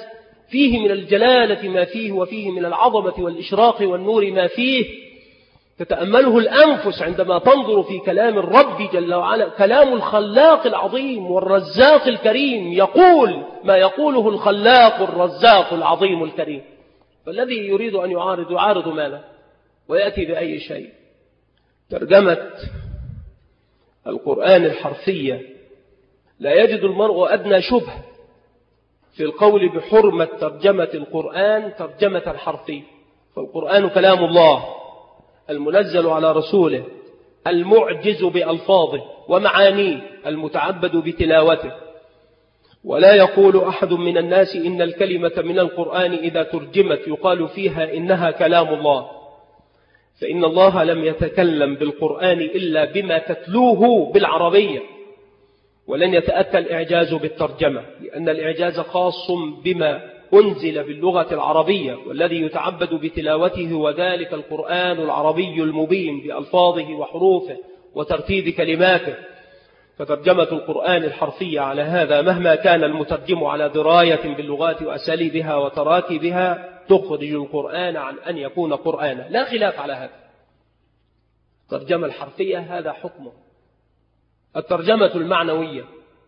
فيه من الجلالة ما فيه، وفيه من العظمة والإشراق والنور ما فيه تتأمله الأنفس عندما تنظر في كلام الرب جل وعلا، كلام الخلاق العظيم والرزاق الكريم، يقول ما يقوله الخلاق الرزاق العظيم الكريم. فالذي يريد أن يعارض يعارض ماذا؟ ويأتي بأي شيء. ترجمة القرآن الحرفية لا يجد المرء أدنى شبهة في القول بحرمة ترجمة القرآن ترجمة حرفية، فالقرآن كلام الله المنزل على رسوله المعجز بألفاظه ومعانيه المتعبد بتلاوته. ولا يقول أحد من الناس إن الكلمة من القرآن إذا ترجمت يقال فيها إنها كلام الله، فإن الله لم يتكلم بالقرآن إلا بما تتلوه بالعربية، ولن يتأتى الإعجاز بالترجمة، لأن الإعجاز خاص بما أنزل باللغة العربية، والذي يتعبد بتلاوته وذلك القرآن العربي المبين بألفاظه وحروفه وترتيب كلماته. فترجمة القرآن الحرفية على هذا مهما كان المترجم على دراية باللغات وأساليبها وتراكيبها تخرج القرآن عن أن يكون قرآنا، لا خلاف على هذا. الترجمة الحرفية هذا حكمه. الترجمة المعنوية،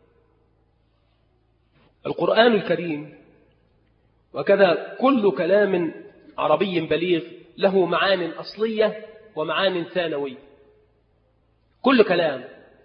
القرآن الكريم وكذا كل كلام عربي بليغ له معان أصلية ومعان ثانوية. كل كلام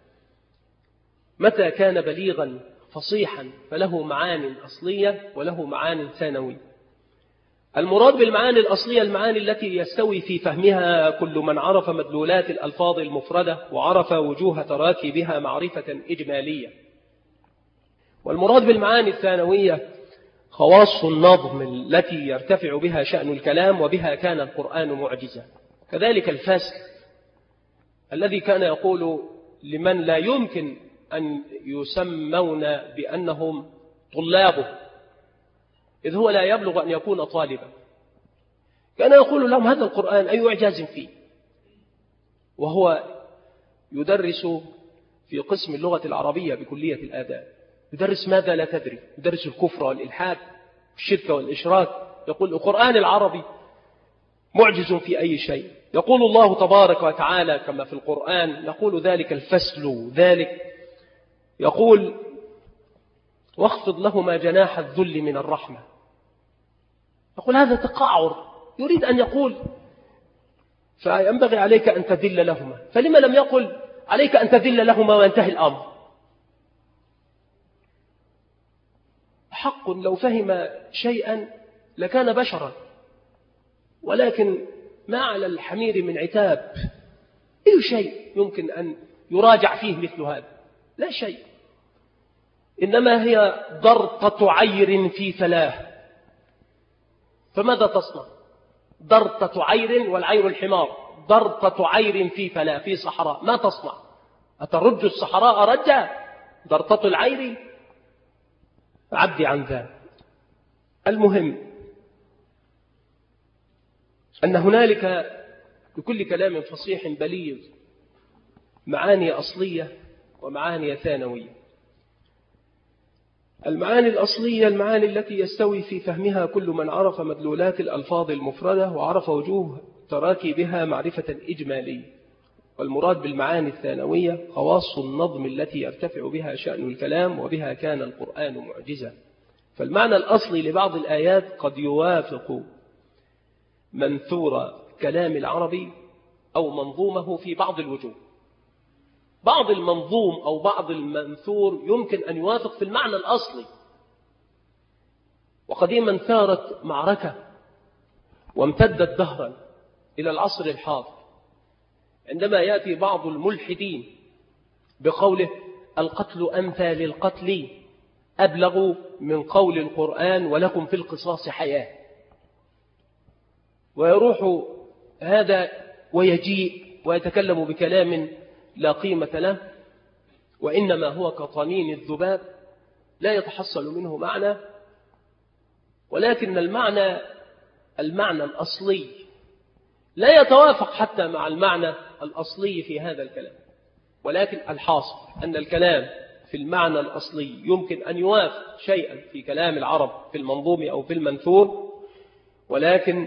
متى كان بليغا فصيحا فله معان أصلية وله معان ثانوية. المراد بالمعاني الأصلية المعاني التي يستوي في فهمها كل من عرف مدلولات الألفاظ المفردة وعرف وجوه تراكيبها معرفة إجمالية. والمراد بالمعاني الثانوية خواص النظم التي يرتفع بها شأن الكلام وبها كان القرآن معجزا. كذلك الفصل الذي كان يقول لمن لا يمكن أن يسمون بأنهم طلابه إذ هو لا يبلغ أن يكون طالبا، كان يقول لهم هذا القرآن أي إعجاز فيه، وهو يدرس في قسم اللغة العربية بكلية الآداب، يدرس ماذا لا تدري، يدرس الكفر والإلحاد والشرك والإشراك. يقول القرآن العربي معجز في أي شيء. يقول الله تبارك وتعالى كما في القرآن يقول ذلك الفصل ذلك، يقول واخفض لهما جناح الذل من الرحمة. يقول هذا تقعر، يريد أن يقول فينبغي عليك أن تذل لهما، فلما لم يقل عليك أن تذل لهما وينتهي الأمر؟ حق لو فهم شيئا لكان بشرا، ولكن ما على الحمير من عتاب. أي شيء يمكن أن يراجع فيه مثل هذا؟ لا شيء، إنما هي ضرطة عير في فلاه. فماذا تصنع؟ ضرطة عير، والعير الحمار، ضرطة عير في فلاه في صحراء، ما تصنع؟ أترج الصحراء رجا؟ ضرطة العير عبدي عن ذلك. المهم أن هنالك لكل كلام فصيح بليغ معاني أصلية ومعاني ثانوية. المعاني الأصلية المعاني التي يستوي في فهمها كل من عرف مدلولات الألفاظ المفردة وعرف وجوه تراكيبها معرفة إجمالية. والمراد بالمعاني الثانوية خواص النظم التي يرتفع بها شأن الكلام وبها كان القرآن معجزا. فالمعنى الأصلي لبعض الآيات قد يوافق منثور كلام العربي أو منظومه في بعض الوجوه. بعض المنظوم أو بعض المنثور يمكن أن يوافق في المعنى الأصلي. وقديما ثارت معركة وامتدت دهرا إلى العصر الحاضر عندما يأتي بعض الملحدين بقوله القتل أمثال للقتل أبلغ من قول القرآن ولكم في القصاص حياة، ويروح هذا ويجيء ويتكلم بكلام لا قيمة له، وإنما هو كطنين الذباب لا يتحصل منه معنى، ولكن المعنى المعنى الأصلي لا يتوافق حتى مع المعنى الأصلي في هذا الكلام. ولكن الحاصل أن الكلام في المعنى الأصلي يمكن أن يوافق شيئا في كلام العرب في المنظوم أو في المنثور، ولكن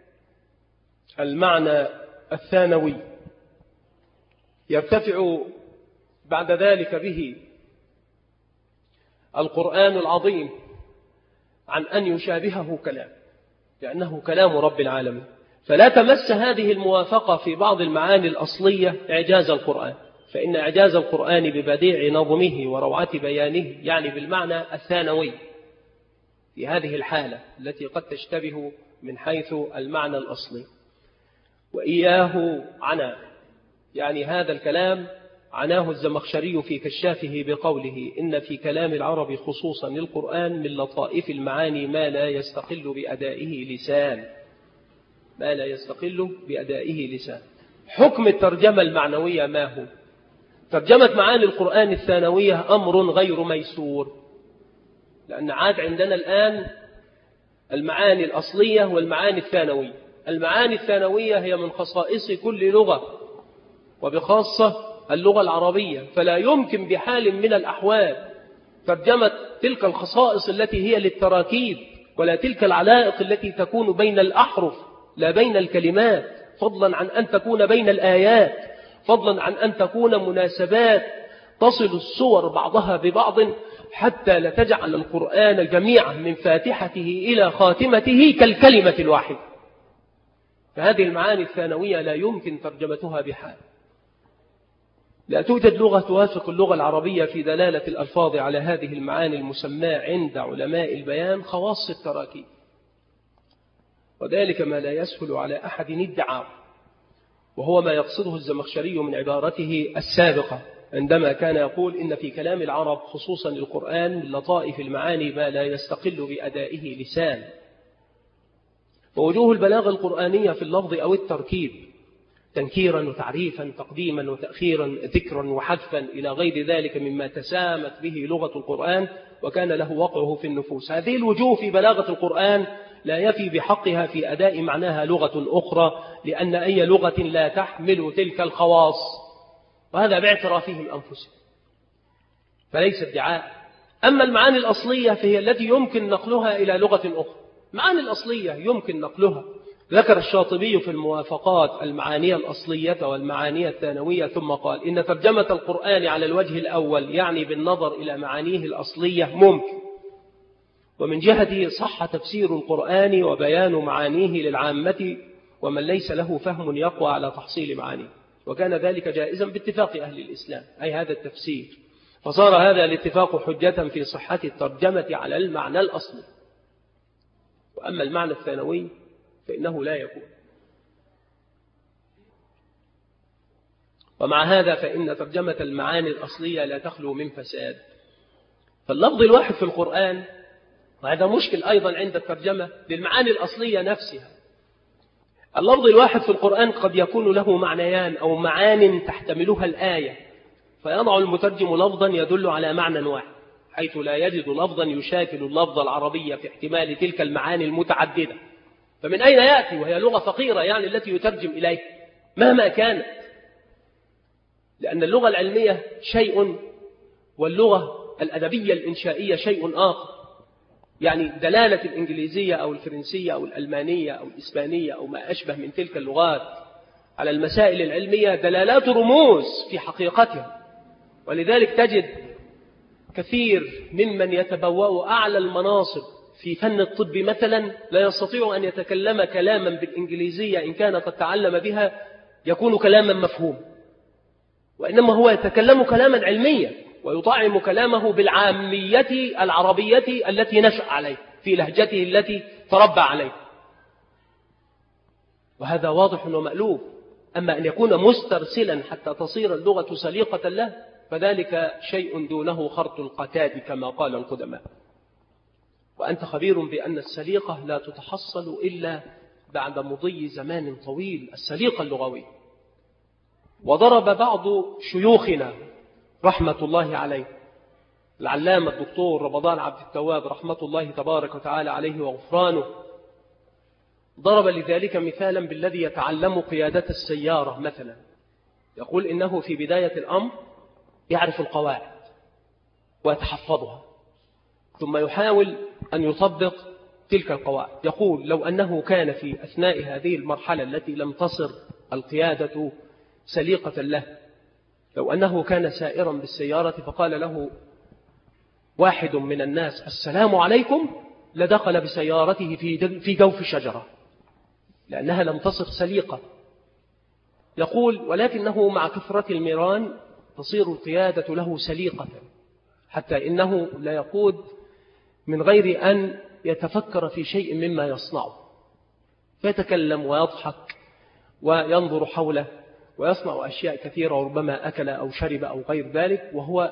المعنى الثانوي يرتفع بعد ذلك به القرآن العظيم عن أن يشابهه كلام، لأنه كلام رب العالمين. فلا تمس هذه الموافقة في بعض المعاني الأصلية إعجاز القرآن، فإن إعجاز القرآن ببديع نظمه وروعة بيانه يعني بالمعنى الثانوي في هذه الحالة التي قد تشتبه من حيث المعنى الأصلي. وإياه عنا، يعني هذا الكلام عناه الزمخشري في كشافه بقوله: إن في كلام العرب خصوصا للقرآن من لطائف المعاني ما لا يستقل بأدائه لسان ما لا يستقل بأدائه لسان. حكم الترجمة المعنوية ما هو؟ ترجمة معاني القرآن الثانوية أمر غير ميسور، لأن عاد عندنا الآن المعاني الأصلية والمعاني الثانوية. المعاني الثانوية هي من خصائص كل لغة، وبخاصة اللغة العربية، فلا يمكن بحال من الأحوال ترجمة تلك الخصائص التي هي للتراكيب، ولا تلك العلائق التي تكون بين الأحرف لا بين الكلمات، فضلا عن أن تكون بين الآيات، فضلا عن أن تكون مناسبات تصل السور بعضها ببعض حتى لا تجعل القرآن جميعا من فاتحته إلى خاتمته كالكلمة الواحدة. فهذه المعاني الثانوية لا يمكن ترجمتها بحال. لا توجد لغة توافق اللغة العربية في دلالة الألفاظ على هذه المعاني المسماة عند علماء البيان خواص التراكيب، وذلك ما لا يسهل على أحد ادعاءه، وهو ما يقصده الزمخشري من عبارته السابقة عندما كان يقول: إن في كلام العرب خصوصا للقرآن من لطائف المعاني ما لا يستقل بأدائه لسان. ووجوه البلاغة القرآنية في اللفظ أو التركيب تنكيرا وتعريفا، تقديما وتأخيرا، ذكرا وحذفا، إلى غير ذلك مما تسامت به لغة القرآن وكان له وقعه في النفوس. هذه الوجوه في بلاغة القرآن لا يفي بحقها في أداء معناها لغة أخرى، لأن أي لغة لا تحمل تلك الخواص، وهذا باعترافهم أنفسهم، فليس ادعاء. أما المعاني الأصلية فهي التي يمكن نقلها إلى لغة أخرى. المعاني الأصلية يمكن نقلها. ذكر الشاطبي في الموافقات المعاني الأصلية والمعاني الثانوية، ثم قال: إن ترجمة القرآن على الوجه الأول يعني بالنظر إلى معانيه الأصلية ممكن، ومن جهته صح تفسير القرآن وبيان معانيه للعامة ومن ليس له فهم يقوى على تحصيل معانيه، وكان ذلك جائزا باتفاق أهل الإسلام، أي هذا التفسير، فصار هذا الاتفاق حجة في صحة الترجمة على المعنى الأصلي. وأما المعنى الثانوي فإنه لا يكون. ومع هذا فإن ترجمة المعاني الأصلية لا تخلو من فساد. فاللفظ الواحد في القرآن، وهذا مشكل أيضا عند الترجمة للمعاني الأصلية نفسها، اللفظ الواحد في القرآن قد يكون له معنيان أو معان تحتملها الآية، فيضع المترجم لفظا يدل على معنى واحد، حيث لا يجد لفظا يشاكل اللفظ العربي في احتمال تلك المعاني المتعددة. فمن أين يأتي وهي لغة فقيرة يعني التي يترجم إليه مهما كانت؟ لأن اللغة العلمية شيء واللغة الأدبية الإنشائية شيء آخر. يعني دلالة الإنجليزية أو الفرنسية أو الألمانية أو الإسبانية أو ما أشبه من تلك اللغات على المسائل العلمية دلالات رموز في حقيقتها، ولذلك تجد كثير ممن يتبوأ أعلى المناصب في فن الطب مثلا لا يستطيع أن يتكلم كلاما بالإنجليزية إن كان قد تعلم بها يكون كلاما مفهوم، وإنما هو يتكلم كلاما علميا ويطعم كلامه بالعامية العربية التي نشأ عليه في لهجته التي تربى عليه، وهذا واضح ومألوف. أما أن يكون مسترسلا حتى تصير اللغة سليقة له فذلك شيء دونه خرط القتاد كما قال القدماء. وأنت خبير بأن السليقة لا تتحصل إلا بعد مضي زمان طويل، السليقة اللغوية. وضرب بعض شيوخنا رحمة الله عليه العلامة الدكتور رمضان عبد التواب رحمة الله تبارك وتعالى عليه وغفرانه، ضرب لذلك مثالا بالذي يتعلم قيادة السيارة مثلا. يقول إنه في بداية الأمر يعرف القواعد، ويتحفظها، ثم يحاول أن يطبق تلك القواعد. يقول لو أنه كان في أثناء هذه المرحلة التي لم تصر القيادة سليقة له، لو أنه كان سائرا بالسيارة فقال له واحد من الناس السلام عليكم، لدخل بسيارته في جوف شجرة لأنها لم تصر سليقة. يقول ولكنه مع كثرة الميران تصير القيادة له سليقة، حتى إنه لا يقود من غير أن يتفكر في شيء مما يصنعه، فيتكلم ويضحك وينظر حوله ويصنع أشياء كثيرة، وربما أكل أو شرب أو غير ذلك وهو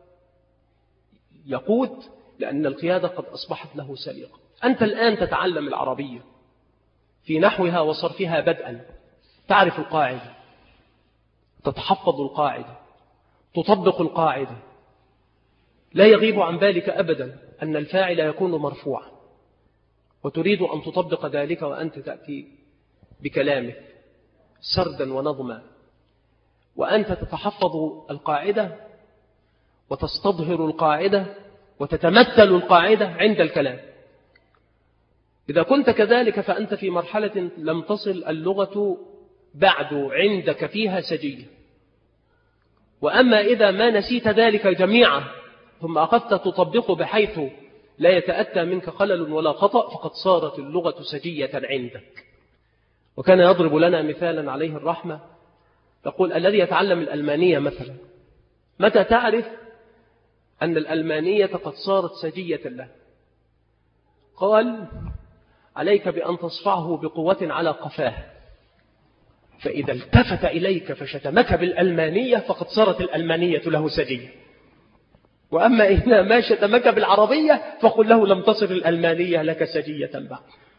يقود، لأن القيادة قد أصبحت له سليقة. أنت الآن تتعلم العربية في نحوها وصرفها بدءا، تعرف القاعدة، تتحفظ القاعدة، تطبق القاعدة، لا يغيب عن بالك أبدا أن الفاعل يكون مرفوعا، وتريد أن تطبق ذلك وأنت تأتي بكلامك سردا ونظما، وأنت تتحفظ القاعدة وتستظهر القاعدة وتتمثل القاعدة عند الكلام. إذا كنت كذلك فأنت في مرحلة لم تصل اللغة بعد عندك فيها سجية. وأما إذا ما نسيت ذلك جميعا ثم أخذت تطبقه بحيث لا يتأتى منك خلل ولا خطأ، فقد صارت اللغة سجية عندك. وكان يضرب لنا مثالا عليه الرحمة، يقول الذي يتعلم الألمانية مثلا، متى تعرف أن الألمانية قد صارت سجية له؟ قال عليك بأن تصفعه بقوة على قفاه، فإذا التفت إليك فشتمك بالألمانية فقد صارت الألمانية له سجية. وأما إذا ما شتمك بالعربية فقل له لم تصر الألمانية لك سجية بعد.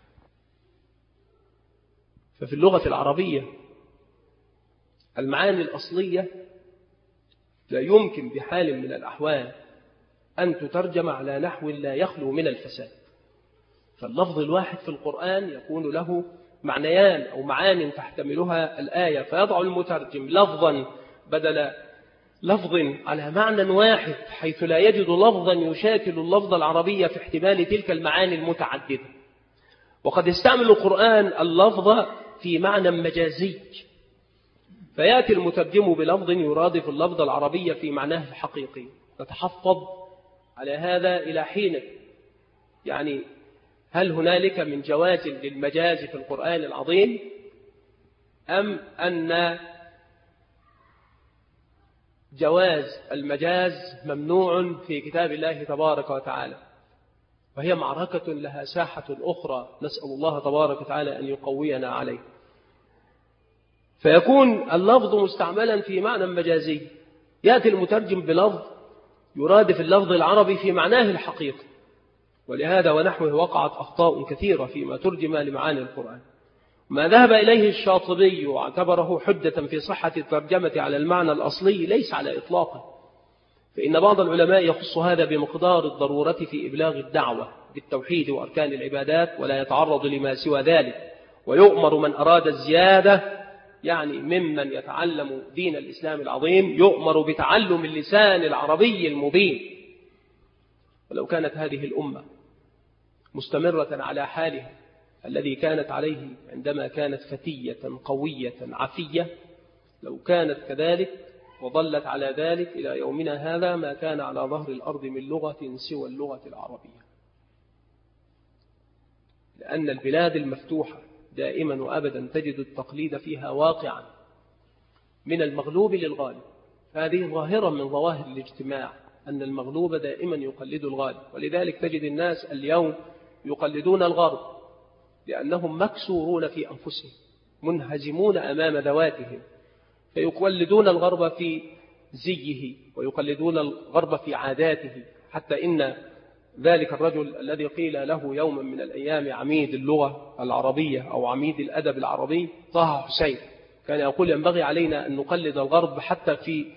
ففي اللغة العربية المعاني الأصلية لا يمكن بحال من الأحوال أن تترجم على نحو لا يخلو من الفساد. فاللفظ الواحد في القرآن يكون له معنيان أو معان تحتملها الآية، فيضع المترجم لفظا بدل لفظ على معنى واحد، حيث لا يجد لفظا يشاكل اللفظ العربي في احتمال تلك المعاني المتعددة. وقد يستعمل القرآن اللفظ في معنى مجازي، فيأتي المترجم بلفظ يرادف اللفظ العربي في معناه الحقيقي. نتحفظ على هذا إلى حين، يعني هل هنالك من جواز للمجاز في القرآن العظيم، أم أن جواز المجاز ممنوع في كتاب الله تبارك وتعالى؟ وهي معركة لها ساحة أخرى نسأل الله تبارك وتعالى أن يقوينا عليه. فيكون اللفظ مستعملا في معنى مجازي، يأتي المترجم بلفظ يرادف اللفظ العربي في معناه الحقيقي، ولهذا ونحوه وقعت أخطاء كثيرة فيما ترجم لمعاني القرآن. ما ذهب إليه الشاطبي واعتبره حجة في صحة الترجمة على المعنى الأصلي ليس على إطلاقه، فإن بعض العلماء يخص هذا بمقدار الضرورة في إبلاغ الدعوة بالتوحيد وأركان العبادات، ولا يتعرض لما سوى ذلك. ويؤمر من أراد الزيادة، يعني ممن يتعلم دين الإسلام العظيم، يؤمر بتعلم اللسان العربي المبين. ولو كانت هذه الأمة مستمرة على حالها الذي كانت عليه عندما كانت فتية قوية عفية، لو كانت كذلك وظلت على ذلك إلى يومنا هذا، ما كان على ظهر الأرض من لغة سوى اللغة العربية. لأن البلاد المفتوحة دائما وأبدا تجد التقليد فيها واقعا من المغلوب للغالب. هذه ظاهرة من ظواهر الاجتماع، أن المغلوب دائما يقلد الغالب. ولذلك تجد الناس اليوم يقلدون الغرب لأنهم مكسورون في أنفسهم، منهزمون أمام ذواتهم، فيقلدون الغرب في زيه ويقلدون الغرب في عاداته. حتى إن ذلك الرجل الذي قيل له يوما من الأيام عميد اللغة العربية أو عميد الأدب العربي، طه حسين، كان يقول ينبغي علينا أن نقلد الغرب حتى في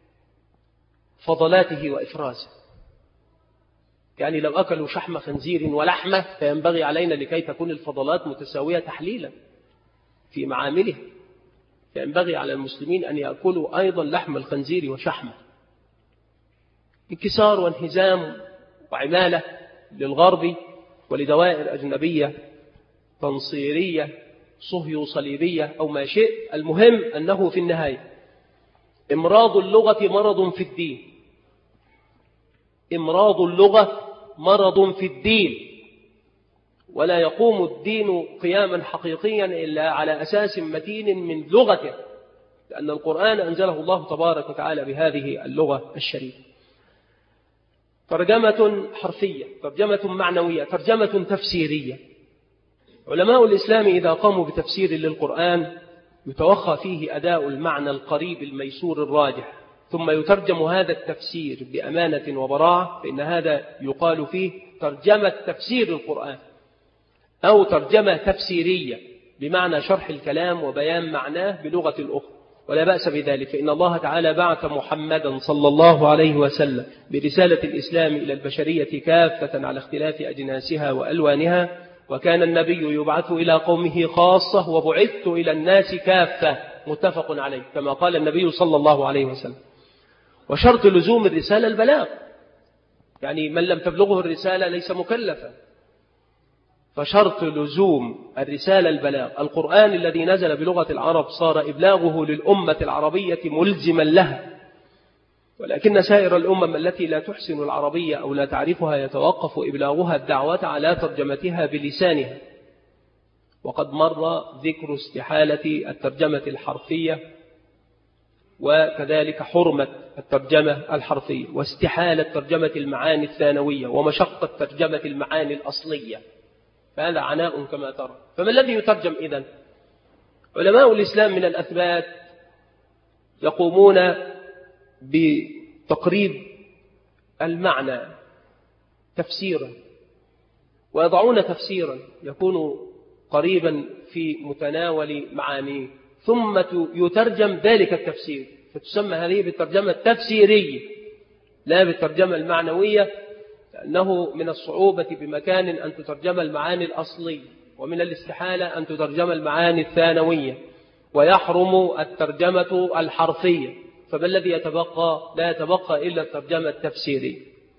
فضلاته وإفرازه. يعني لو أكلوا شحم خنزير ولحمة فينبغي علينا لكي تكون الفضلات متساوية تحليلا في معامله، فينبغي على المسلمين أن يأكلوا أيضا لحم الخنزير وشحمه. انكسار وانهزام وعمالة للغرب ولدوائر أجنبية تنصيرية صهيو صليبية أو ما شئ. المهم أنه في النهاية إمراض اللغة مرض في الدين، إمراض اللغة مرض في الدين، ولا يقوم الدين قياما حقيقيا إلا على أساس متين من لغته، لأن القرآن أنزله الله تبارك وتعالى بهذه اللغة الشريفة. ترجمة حرفية، ترجمة معنوية، ترجمة تفسيرية. علماء الإسلام إذا قاموا بتفسير للقرآن يتوخى فيه أداء المعنى القريب الميسور الراجح، ثم يترجم هذا التفسير بأمانة وبراعة، فإن هذا يقال فيه ترجمة تفسير القرآن أو ترجمة تفسيرية، بمعنى شرح الكلام وبيان معناه بلغة أخرى، ولا بأس بذلك، فإن الله تعالى بعث محمدا صلى الله عليه وسلم برسالة الإسلام إلى البشرية كافة على اختلاف أجناسها وألوانها، وكان النبي يبعث إلى قومه خاصة وبعثت إلى الناس كافة، متفق عليه، كما قال النبي صلى الله عليه وسلم. وشرط لزوم الرسالة البلاغ، يعني من لم تبلغه الرسالة ليس مكلفا، فشرط لزوم الرسالة البلاغ. القرآن الذي نزل بلغة العرب صار إبلاغه للأمة العربية ملزما لها، ولكن سائر الأمم التي لا تحسن العربية أو لا تعرفها يتوقف إبلاغها الدعوة على ترجمتها بلسانها. وقد مر ذكر استحالة الترجمة الحرفية، وكذلك حرمة الترجمة الحرفية، واستحالة ترجمة المعاني الثانوية، ومشقة ترجمة المعاني الأصلية، فهذا عناء كما ترى. فما الذي يترجم إذن؟ علماء الإسلام من الأثبات يقومون بتقريب المعنى تفسيرا، ويضعون تفسيرا يكون قريبا في متناول معانيه، ثم يترجم ذلك التفسير، فتسمى هذه بالترجمة التفسيرية لا بالترجمة المعنوية، لأنه من الصعوبة بمكان أن تترجم المعاني الأصلية، ومن الاستحالة أن تترجم المعاني الثانوية، ويحرم الترجمة الحرفية، فما الذي يتبقى؟ لا يتبقى إلا الترجمة التفسيرية.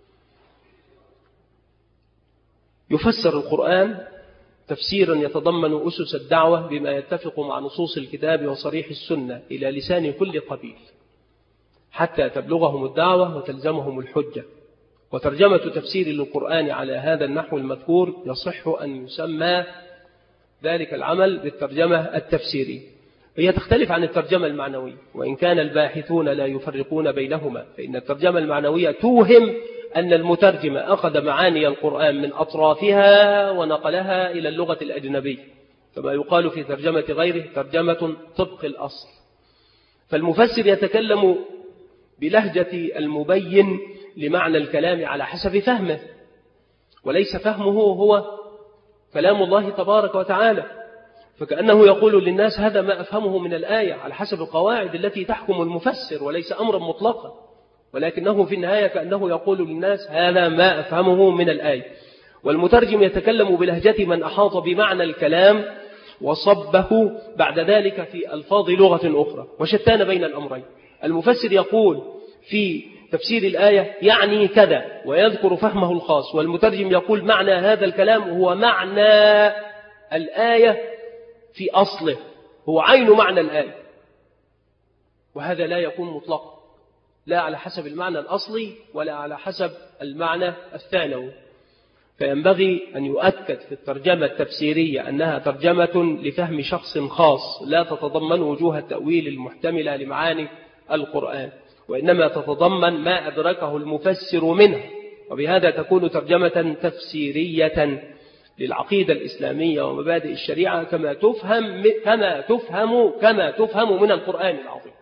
يفسر القرآن تفسيرا يتضمن أسس الدعوة بما يتفق مع نصوص الكتاب وصريح السنة إلى لسان كل قبيل، حتى تبلغهم الدعوة وتلزمهم الحجة. وترجمة تفسير للقرآن على هذا النحو المذكور يصح أن يسمى ذلك العمل بالترجمة التفسيرية. هي تختلف عن الترجمة المعنوية، وإن كان الباحثون لا يفرقون بينهما، فإن الترجمة المعنوية توهم أن المترجم أخذ معاني القرآن من أطرافها ونقلها إلى اللغة الأجنبية، كما يقال في ترجمة غيره ترجمة طبق الأصل. فالمفسر يتكلم بلهجة المبين لمعنى الكلام على حسب فهمه، وليس فهمه هو كلام الله تبارك وتعالى، فكأنه يقول للناس هذا ما أفهمه من الآية على حسب القواعد التي تحكم المفسر، وليس أمرا مطلقا، ولكنه في النهاية كأنه يقول للناس هذا ما أفهمه من الآية. والمترجم يتكلم بلهجة من أحاط بمعنى الكلام وصبه بعد ذلك في ألفاظ لغة أخرى، وشتان بين الأمرين. المفسر يقول في تفسير الآية يعني كذا ويذكر فهمه الخاص، والمترجم يقول معنى هذا الكلام هو معنى الآية في أصله، هو عين معنى الآية، وهذا لا يكون مطلقا، لا على حسب المعنى الأصلي ولا على حسب المعنى الثانوي. فينبغي أن يؤكد في الترجمة التفسيرية أنها ترجمة لفهم شخص خاص، لا تتضمن وجوه التأويل المحتملة لمعاني القرآن، وإنما تتضمن ما أدركه المفسر منه، وبهذا تكون ترجمة تفسيرية للعقيدة الإسلامية ومبادئ الشريعة كما تفهم كما تفهم كما تفهم من القرآن العظيم.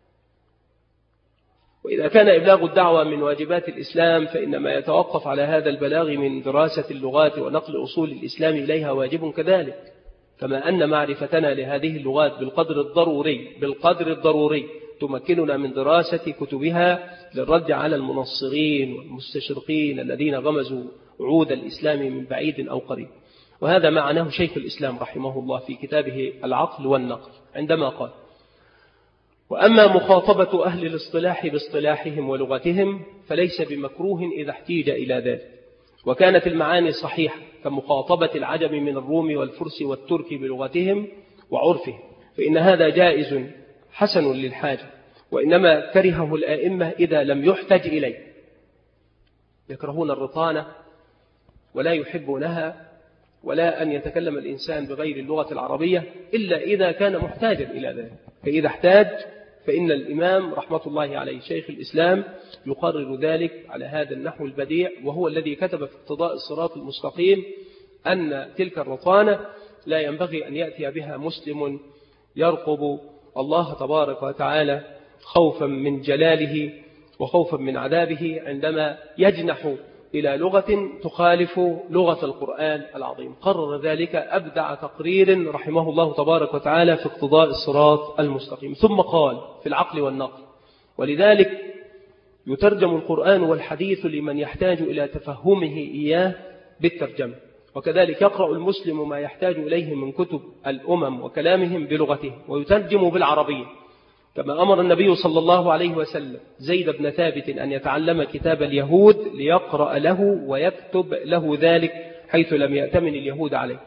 وإذا كان إبلاغ الدعوة من واجبات الإسلام، فإن ما يتوقف على هذا البلاغ من دراسة اللغات ونقل أصول الإسلام إليها واجب كذلك، كما أن معرفتنا لهذه اللغات بالقدر الضروري بالقدر الضروري تمكننا من دراسة كتبها للرد على المنصرين والمستشرقين الذين غمزوا عود الإسلام من بعيد أو قريب. وهذا معناه شيخ الإسلام رحمه الله في كتابه العقل والنقل عندما قال: وأما مخاطبة أهل الاصطلاح باصطلاحهم ولغتهم فليس بمكروه إذا احتيج إلى ذلك، وكانت المعاني صحيحة كمخاطبة العجم من الروم والفرس والترك بلغتهم وعرفهم، فإن هذا جائز حسن للحاجة، وإنما كرهه الآئمة إذا لم يحتج إليه، يكرهون الرطانة ولا يحبونها، ولا أن يتكلم الإنسان بغير اللغة العربية إلا إذا كان محتاجا إلى ذلك. فإذا احتاج فإن الإمام رحمة الله عليه شيخ الإسلام يقرر ذلك على هذا النحو البديع، وهو الذي كتب في اقتضاء الصراط المستقيم أن تلك الرطانة لا ينبغي أن يأتي بها مسلم يرقب الله تبارك وتعالى خوفا من جلاله وخوفا من عذابه عندما يجنح إلى لغة تخالف لغة القرآن العظيم. قرر ذلك أبدع تقرير رحمه الله تبارك وتعالى في اقتضاء الصراط المستقيم. ثم قال في العقل والنقل: ولذلك يترجم القرآن والحديث لمن يحتاج إلى تفهمه إياه بالترجمة، وكذلك يقرأ المسلم ما يحتاج إليه من كتب الأمم وكلامهم بلغته ويترجم بالعربية، كما أمر النبي صلى الله عليه وسلم زيد بن ثابت أن يتعلم كتاب اليهود ليقرأ له ويكتب له ذلك حيث لم يأتمن اليهود عليه.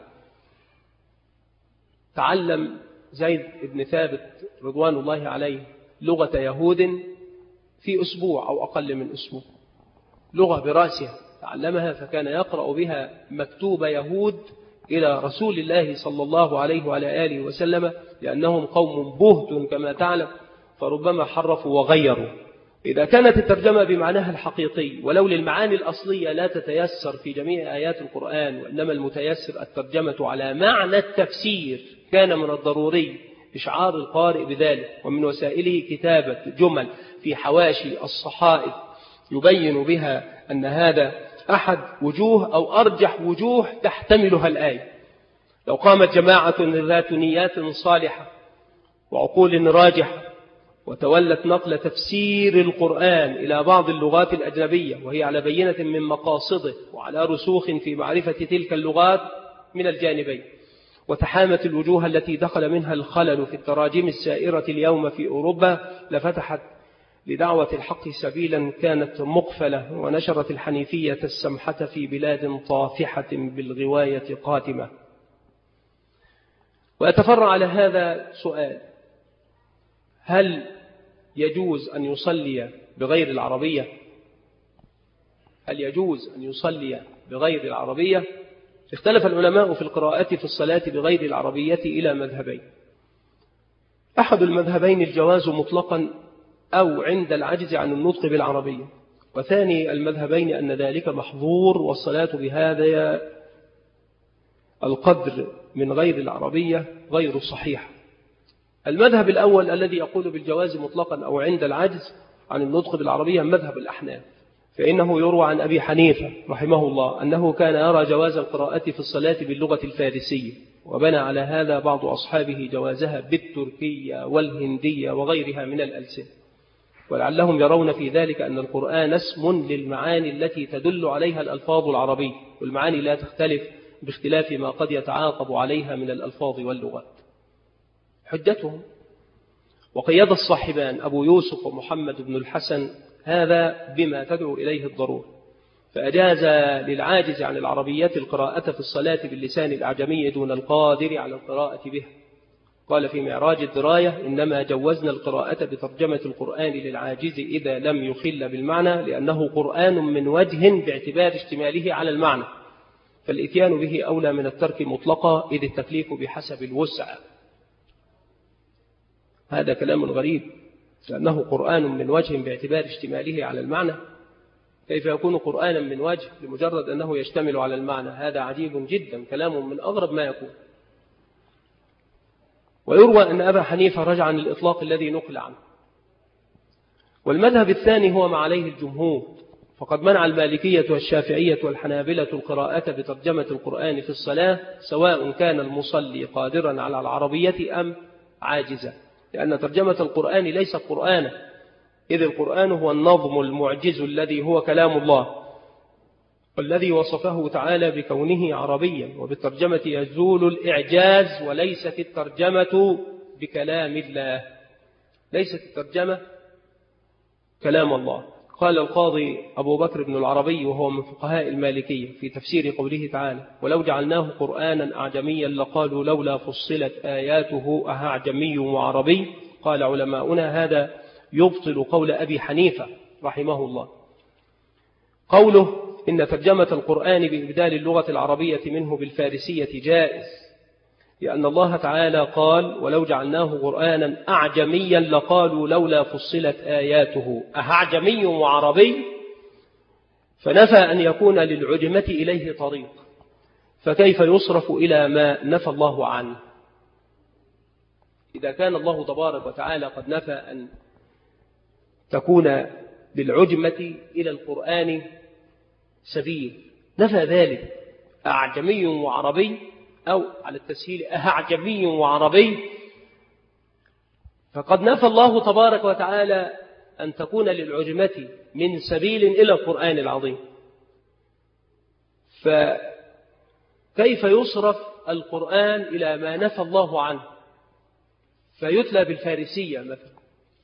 تعلم زيد بن ثابت رضوان الله عليه لغة يهود في أسبوع أو أقل من أسبوع، لغة برأسها تعلمها، فكان يقرأ بها مكتوب يهود إلى رسول الله صلى الله عليه وعلى آله وسلم، لأنهم قوم بهت كما تعلم، فربما حرفوا وغيروا. إذا كانت الترجمة بمعناها الحقيقي ولو للمعاني الأصلية لا تتيسر في جميع آيات القرآن، وإنما المتيسر الترجمة على معنى التفسير، كان من الضروري إشعار القارئ بذلك، ومن وسائله كتابة جمل في حواشي الصحائف يبين بها أن هذا أحد وجوه أو أرجح وجوه تحتملها الآية. لو قامت جماعة ذات نيات صالحة وعقول راجحة وتولت نقل تفسير القرآن إلى بعض اللغات الأجنبية وهي على بينة من مقاصده وعلى رسوخ في معرفة تلك اللغات من الجانبين، وتحامت الوجوه التي دخل منها الخلل في التراجم السائرة اليوم في أوروبا، لفتحت لدعوة الحق سبيلا كانت مقفلة، ونشرت الحنيفية السمحة في بلاد طافحة بالغواية قاتمة. ويتفرع على هذا سؤال: هل يجوز أن يصلي بغير العربية؟ هل يجوز أن يصلي بغير العربية؟ اختلف العلماء في القراءة في الصلاة بغير العربية إلى مذهبين. أحد المذهبين الجواز مطلقا أو عند العجز عن النطق بالعربية، وثاني المذهبين أن ذلك محظور والصلاة بهذا القدر من غير العربية غير صحيح. المذهب الأول الذي يقول بالجواز مطلقا أو عند العجز عن النطق بالعربية مذهب الأحناف، فإنه يروى عن أبي حنيفة رحمه الله أنه كان يرى جواز القراءة في الصلاة باللغة الفارسية، وبنى على هذا بعض أصحابه جوازها بالتركية والهندية وغيرها من الألسنة، ولعلهم يرون في ذلك أن القرآن اسم للمعاني التي تدل عليها الألفاظ العربية، والمعاني لا تختلف باختلاف ما قد يتعاقب عليها من الألفاظ واللغات. حجتهم وقيد الصاحبان أبو يوسف ومحمد بن الحسن هذا بما تدعو إليه الضرورة، فأجاز للعاجز عن العربية القراءة في الصلاة باللسان الأعجمي دون القادر على القراءة به. قال في معراج الدراية: إنما جوزنا القراءة بترجمة القرآن للعاجز إذا لم يخل بالمعنى، لأنه قرآن من وجه باعتبار اشتماله على المعنى، فالإتيان به أولى من الترك مطلقا، إذ التكليف بحسب الوسع. هذا كلام غريب، لأنه قرآن من وجه باعتبار اشتماله على المعنى، كيف يكون قرآنا من وجه لمجرد أنه يشتمل على المعنى؟ هذا عجيب جدا، كلام من أغرب ما يكون. ويروى أن أبا حنيفة رجع عن الإطلاق الذي نقل عنه. والمذهب الثاني هو ما عليه الجمهور، فقد منع المالكية والشافعية والحنابلة القراءة بترجمة القرآن في الصلاة، سواء كان المصلي قادرا على العربية أم عاجزا، لأن ترجمة القرآن ليس قرآنا، إذ القرآن هو النظم المعجز الذي هو كلام الله، والذي وصفه تعالى بكونه عربيا، وبالترجمة يزول الإعجاز وليست الترجمة بكلام الله. ليست الترجمة كلام الله. قال القاضي أبو بكر بن العربي وهو من فقهاء المالكية في تفسير قوله تعالى ولو جعلناه قرآنا أعجميا لقالوا لولا فصلت آياته أعجمي وعربي، قال علماؤنا هذا يبطل قول أبي حنيفة رحمه الله. قوله إن ترجمة القرآن بإبدال اللغة العربية منه بالفارسية جائز، لأن الله تعالى قال ولو جعلناه قرآنا أعجميا لقالوا لولا فصلت آياته أعجمي وعربي، فنفى أن يكون للعجمة إليه طريق، فكيف يصرف إلى ما نفى الله عنه؟ إذا كان الله تبارك وتعالى قد نفى أن تكون للعجمة إلى القرآن سبيل، نفى ذلك أعجمي وعربي أو على التسهيل أعجمي وعربي، فقد نفى الله تبارك وتعالى أن تكون للعجمة من سبيل إلى القرآن العظيم، فكيف يصرف القرآن إلى ما نفى الله عنه فيتلى بالفارسية مثلا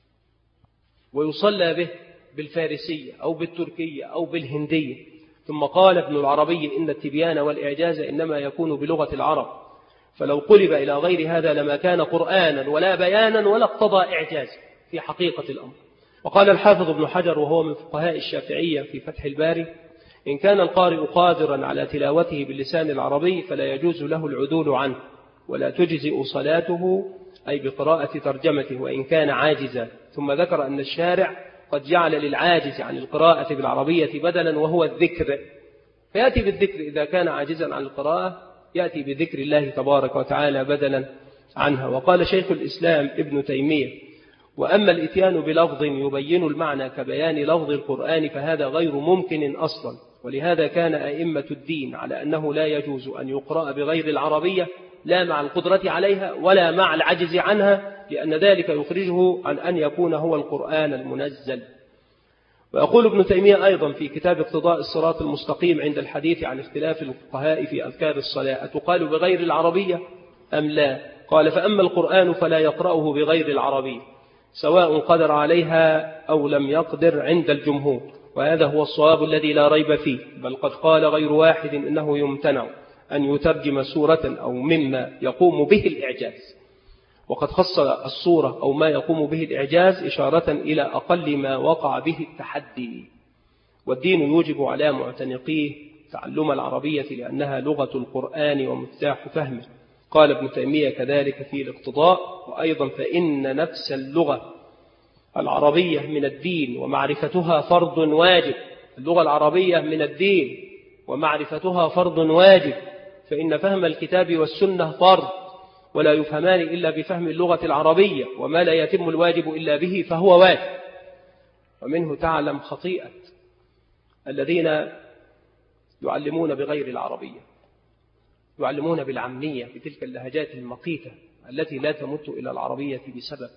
ويصلى به بالفارسية أو بالتركية أو بالهندية؟ ثم قال ابن العربي إن التبيان والإعجاز إنما يكون بلغة العرب، فلو قلب إلى غير هذا لما كان قرآنا ولا بيانا ولا اقتضى إعجاز في حقيقة الأمر. وقال الحافظ ابن حجر وهو من فقهاء الشافعية في فتح الباري إن كان القارئ قادرا على تلاوته باللسان العربي فلا يجوز له العدول عنه ولا تجزئ صلاته أي بقراءة ترجمته وإن كان عاجزا. ثم ذكر أن الشارع قد جعل للعاجز عن القراءة بالعربية بدلا وهو الذكر، فيأتي بالذكر إذا كان عاجزا عن القراءة يأتي بذكر الله تبارك وتعالى بدلا عنها. وقال شيخ الإسلام ابن تيمية وأما الإتيان بلفظ يبين المعنى كبيان لفظ القرآن فهذا غير ممكن أصلا، ولهذا كان أئمة الدين على أنه لا يجوز أن يقرأ بغير العربية لا مع القدرة عليها ولا مع العجز عنها، لأن ذلك يخرجه عن أن يكون هو القرآن المنزل. ويقول ابن تيمية أيضا في كتاب اقتضاء الصراط المستقيم عند الحديث عن اختلاف الفقهاء في أذكار الصلاة أتقال بغير العربية أم لا؟ قال فأما القرآن فلا يقرأه بغير العربية سواء قدر عليها أو لم يقدر عند الجمهور، وهذا هو الصواب الذي لا ريب فيه، بل قد قال غير واحد إنه يمتنع أن يترجم سورة أو مما يقوم به الإعجاز، وقد خص الصورة أو ما يقوم به الإعجاز إشارة إلى أقل ما وقع به التحدي. والدين يوجب على معتنقيه تعلم العربية لأنها لغة القرآن ومفتاح فهمه. قال ابن تيمية كذلك في الاقتضاء وأيضا فإن نفس اللغة العربية من الدين ومعرفتها فرض واجب. اللغة العربية من الدين ومعرفتها فرض واجب، فإن فهم الكتاب والسنة فرض ولا يفهمان إلا بفهم اللغة العربية، وما لا يتم الواجب إلا به فهو واجب. ومنه تعلم خطيئة الذين يعلمون بغير العربية، يعلمون بالعامية بتلك اللهجات المقيتة التي لا تمت إلى العربية بسبب،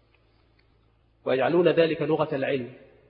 ويجعلون ذلك لغة العلم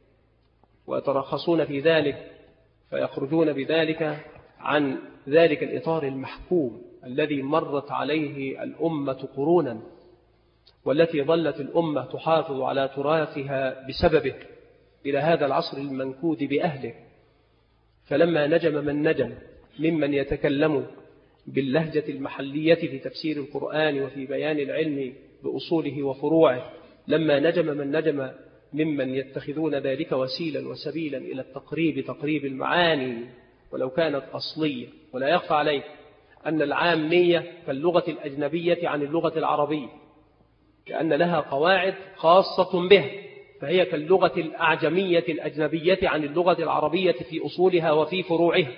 ويترخصون في ذلك فيخرجون بذلك عن ذلك الإطار المحكوم الذي مرت عليه الأمة قرونا، والتي ظلت الأمة تحافظ على تراثها بسببه إلى هذا العصر المنكود بأهله. فلما نجم من نجم ممن يتكلم باللهجة المحلية في تفسير القرآن وفي بيان العلم بأصوله وفروعه، لما نجم من نجم ممن يتخذون ذلك وسيلا وسبيلا إلى التقريب تقريب المعاني ولو كانت أصلية. ولا يخفى عليك أن العامية كاللغة الأجنبية عن اللغة العربية، لأن لها قواعد خاصة بها، فهي كاللغة الأعجمية الأجنبية عن اللغة العربية في أصولها وفي فروعها.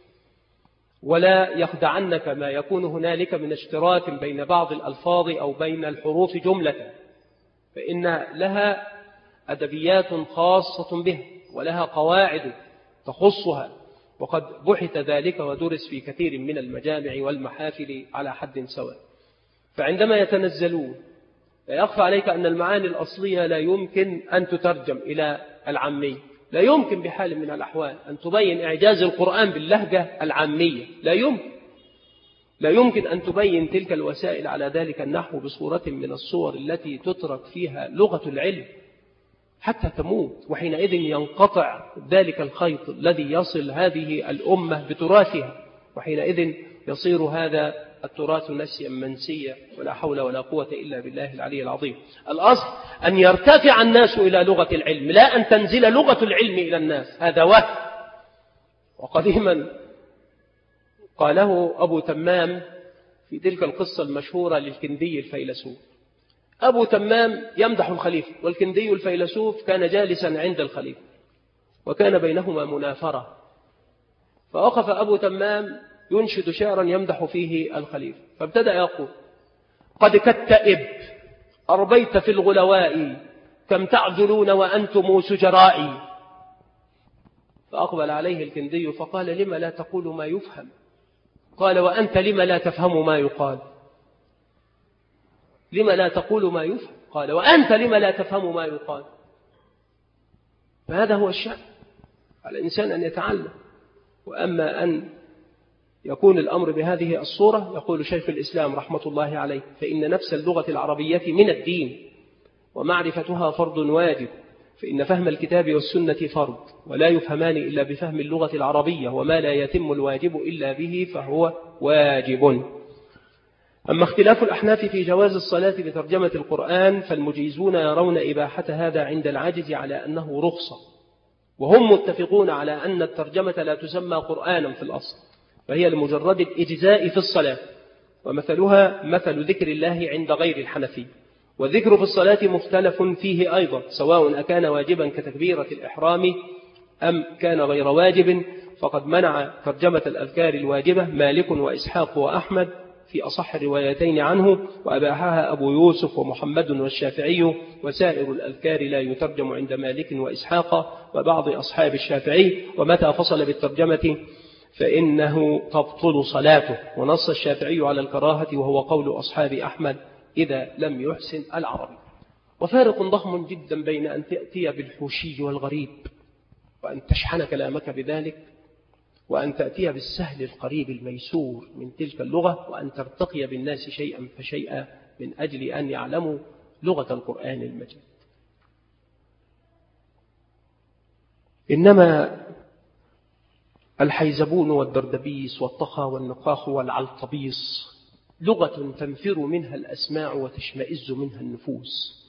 ولا يخدعنك ما يكون هنالك من اشتراك بين بعض الألفاظ أو بين الحروف جملة، فإن لها أدبيات خاصة بها ولها قواعد تخصها، وقد بحث ذلك ودرس في كثير من المجامع والمحافل على حد سواء. فعندما يتنزلون لا يخفى عليك أن المعاني الأصلية لا يمكن أن تترجم إلى العامية، لا يمكن بحال من الأحوال أن تبين إعجاز القرآن باللهجة العامية، لا يمكن. لا يمكن أن تبين تلك الوسائل على ذلك النحو بصورة من الصور التي تترك فيها لغة العلم حتى تموت، وحينئذ ينقطع ذلك الخيط الذي يصل هذه الأمة بتراثها، وحينئذ يصير هذا التراث نسيا منسيا، ولا حول ولا قوة إلا بالله العلي العظيم. الأصل أن يرتفع الناس إلى لغة العلم، لا أن تنزل لغة العلم إلى الناس، هذا وهم. وقديما قاله أبو تمام في تلك القصة المشهورة للكندي الفيلسوف. أبو تمام يمدح الخليفة، والكندي الفيلسوف كان جالسا عند الخليفة، وكان بينهما منافرة، فوقف أبو تمام ينشد شعرا يمدح فيه الخليفة، فابتدأ يقول: قد كتئب أربيت في الغلواء، كم تعذلون وأنتم سجرائي. فأقبل عليه الكندي فقال: لما لا تقول ما يفهم؟ قال: وأنت لما لا تفهم ما يقال؟ لما لا تقول ما يفهم؟ قال: وأنت لما لا تفهم ما يقال؟ فهذا هو الشأن، على الإنسان أن يتعلم. وأما أن يكون الأمر بهذه الصورة، يقول شيخ الإسلام رحمة الله عليه: فإن نفس اللغة العربية من الدين، ومعرفتها فرض واجب، فإن فهم الكتاب والسنة فرض، ولا يفهمان إلا بفهم اللغة العربية، وما لا يتم الواجب إلا به فهو واجب. أما اختلاف الأحناف في جواز الصلاة بترجمة القرآن، فالمجيزون يرون إباحة هذا عند العاجز على أنه رخصة، وهم متفقون على أن الترجمة لا تسمى قرآنا في الأصل، فهي لمجرد الإجزاء في الصلاة، ومثلها مثل ذكر الله عند غير الحنفي. والذكر في الصلاة مختلف فيه أيضا، سواء أكان واجبا كتكبيرة الإحرام أم كان غير واجب، فقد منع ترجمة الأذكار الواجبة مالك وإسحاق وأحمد في أصح الروايتين عنه، وأباحها أبو يوسف ومحمد والشافعي، وسائر الأذكار لا يترجم عند مالك وإسحاق وبعض أصحاب الشافعي، ومتى فصل بالترجمة فإنه تبطل صلاته. ونص الشافعي على الكراهة، وهو قول أصحاب أحمد إذا لم يحسن العربي. وفارق ضخم جدا بين أن تأتي بالحوشي والغريب وأن تشحن كلامك بذلك، وأن تأتي بالسهل القريب الميسور من تلك اللغة، وأن ترتقي بالناس شيئا فشيئا من أجل أن يعلموا لغة القرآن المجيد. إنما الحيزبون والدردبيس والطخا والنقاخ والعلطبيس لغة تنفر منها الأسماع وتشمئز منها النفوس.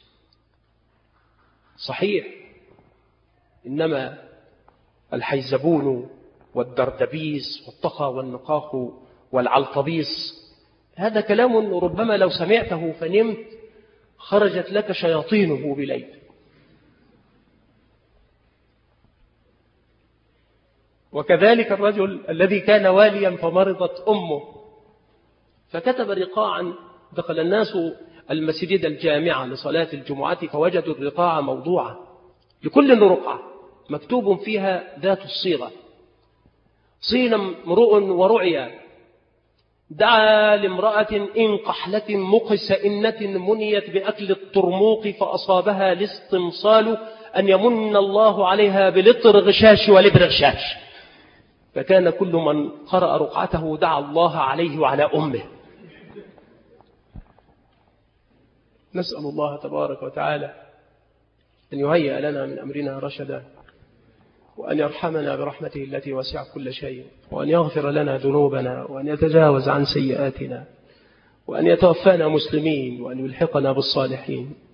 صحيح، إنما الحيزبون والدردبيس والطخا والنقاخ والعلطبيس هذا كلام ربما لو سمعته فنمت خرجت لك شياطينه بليل. وكذلك الرجل الذي كان واليا فمرضت أمه فكتب رقاعا، دخل الناس المسجد الجامعة لصلاة الجمعة فوجدوا الرقاع موضوعة، لكل رقعة مكتوب فيها ذات الصيغة: صين امرؤ ورعيا، دعا لامرأة إن قحلة مقس إنة منيت بأكل الطرموق فأصابها الاستمصال، أن يمن الله عليها بلطر غشاش ولبر غشاش. فكان كل من قرأ رقعته دعا الله عليه وعلى أمه. نسأل الله تبارك وتعالى أن يهيئ لنا من أمرنا رشدا، وأن يرحمنا برحمته التي وسعت كل شيء، وأن يغفر لنا ذنوبنا، وأن يتجاوز عن سيئاتنا، وأن يتوفانا مسلمين، وأن يلحقنا بالصالحين.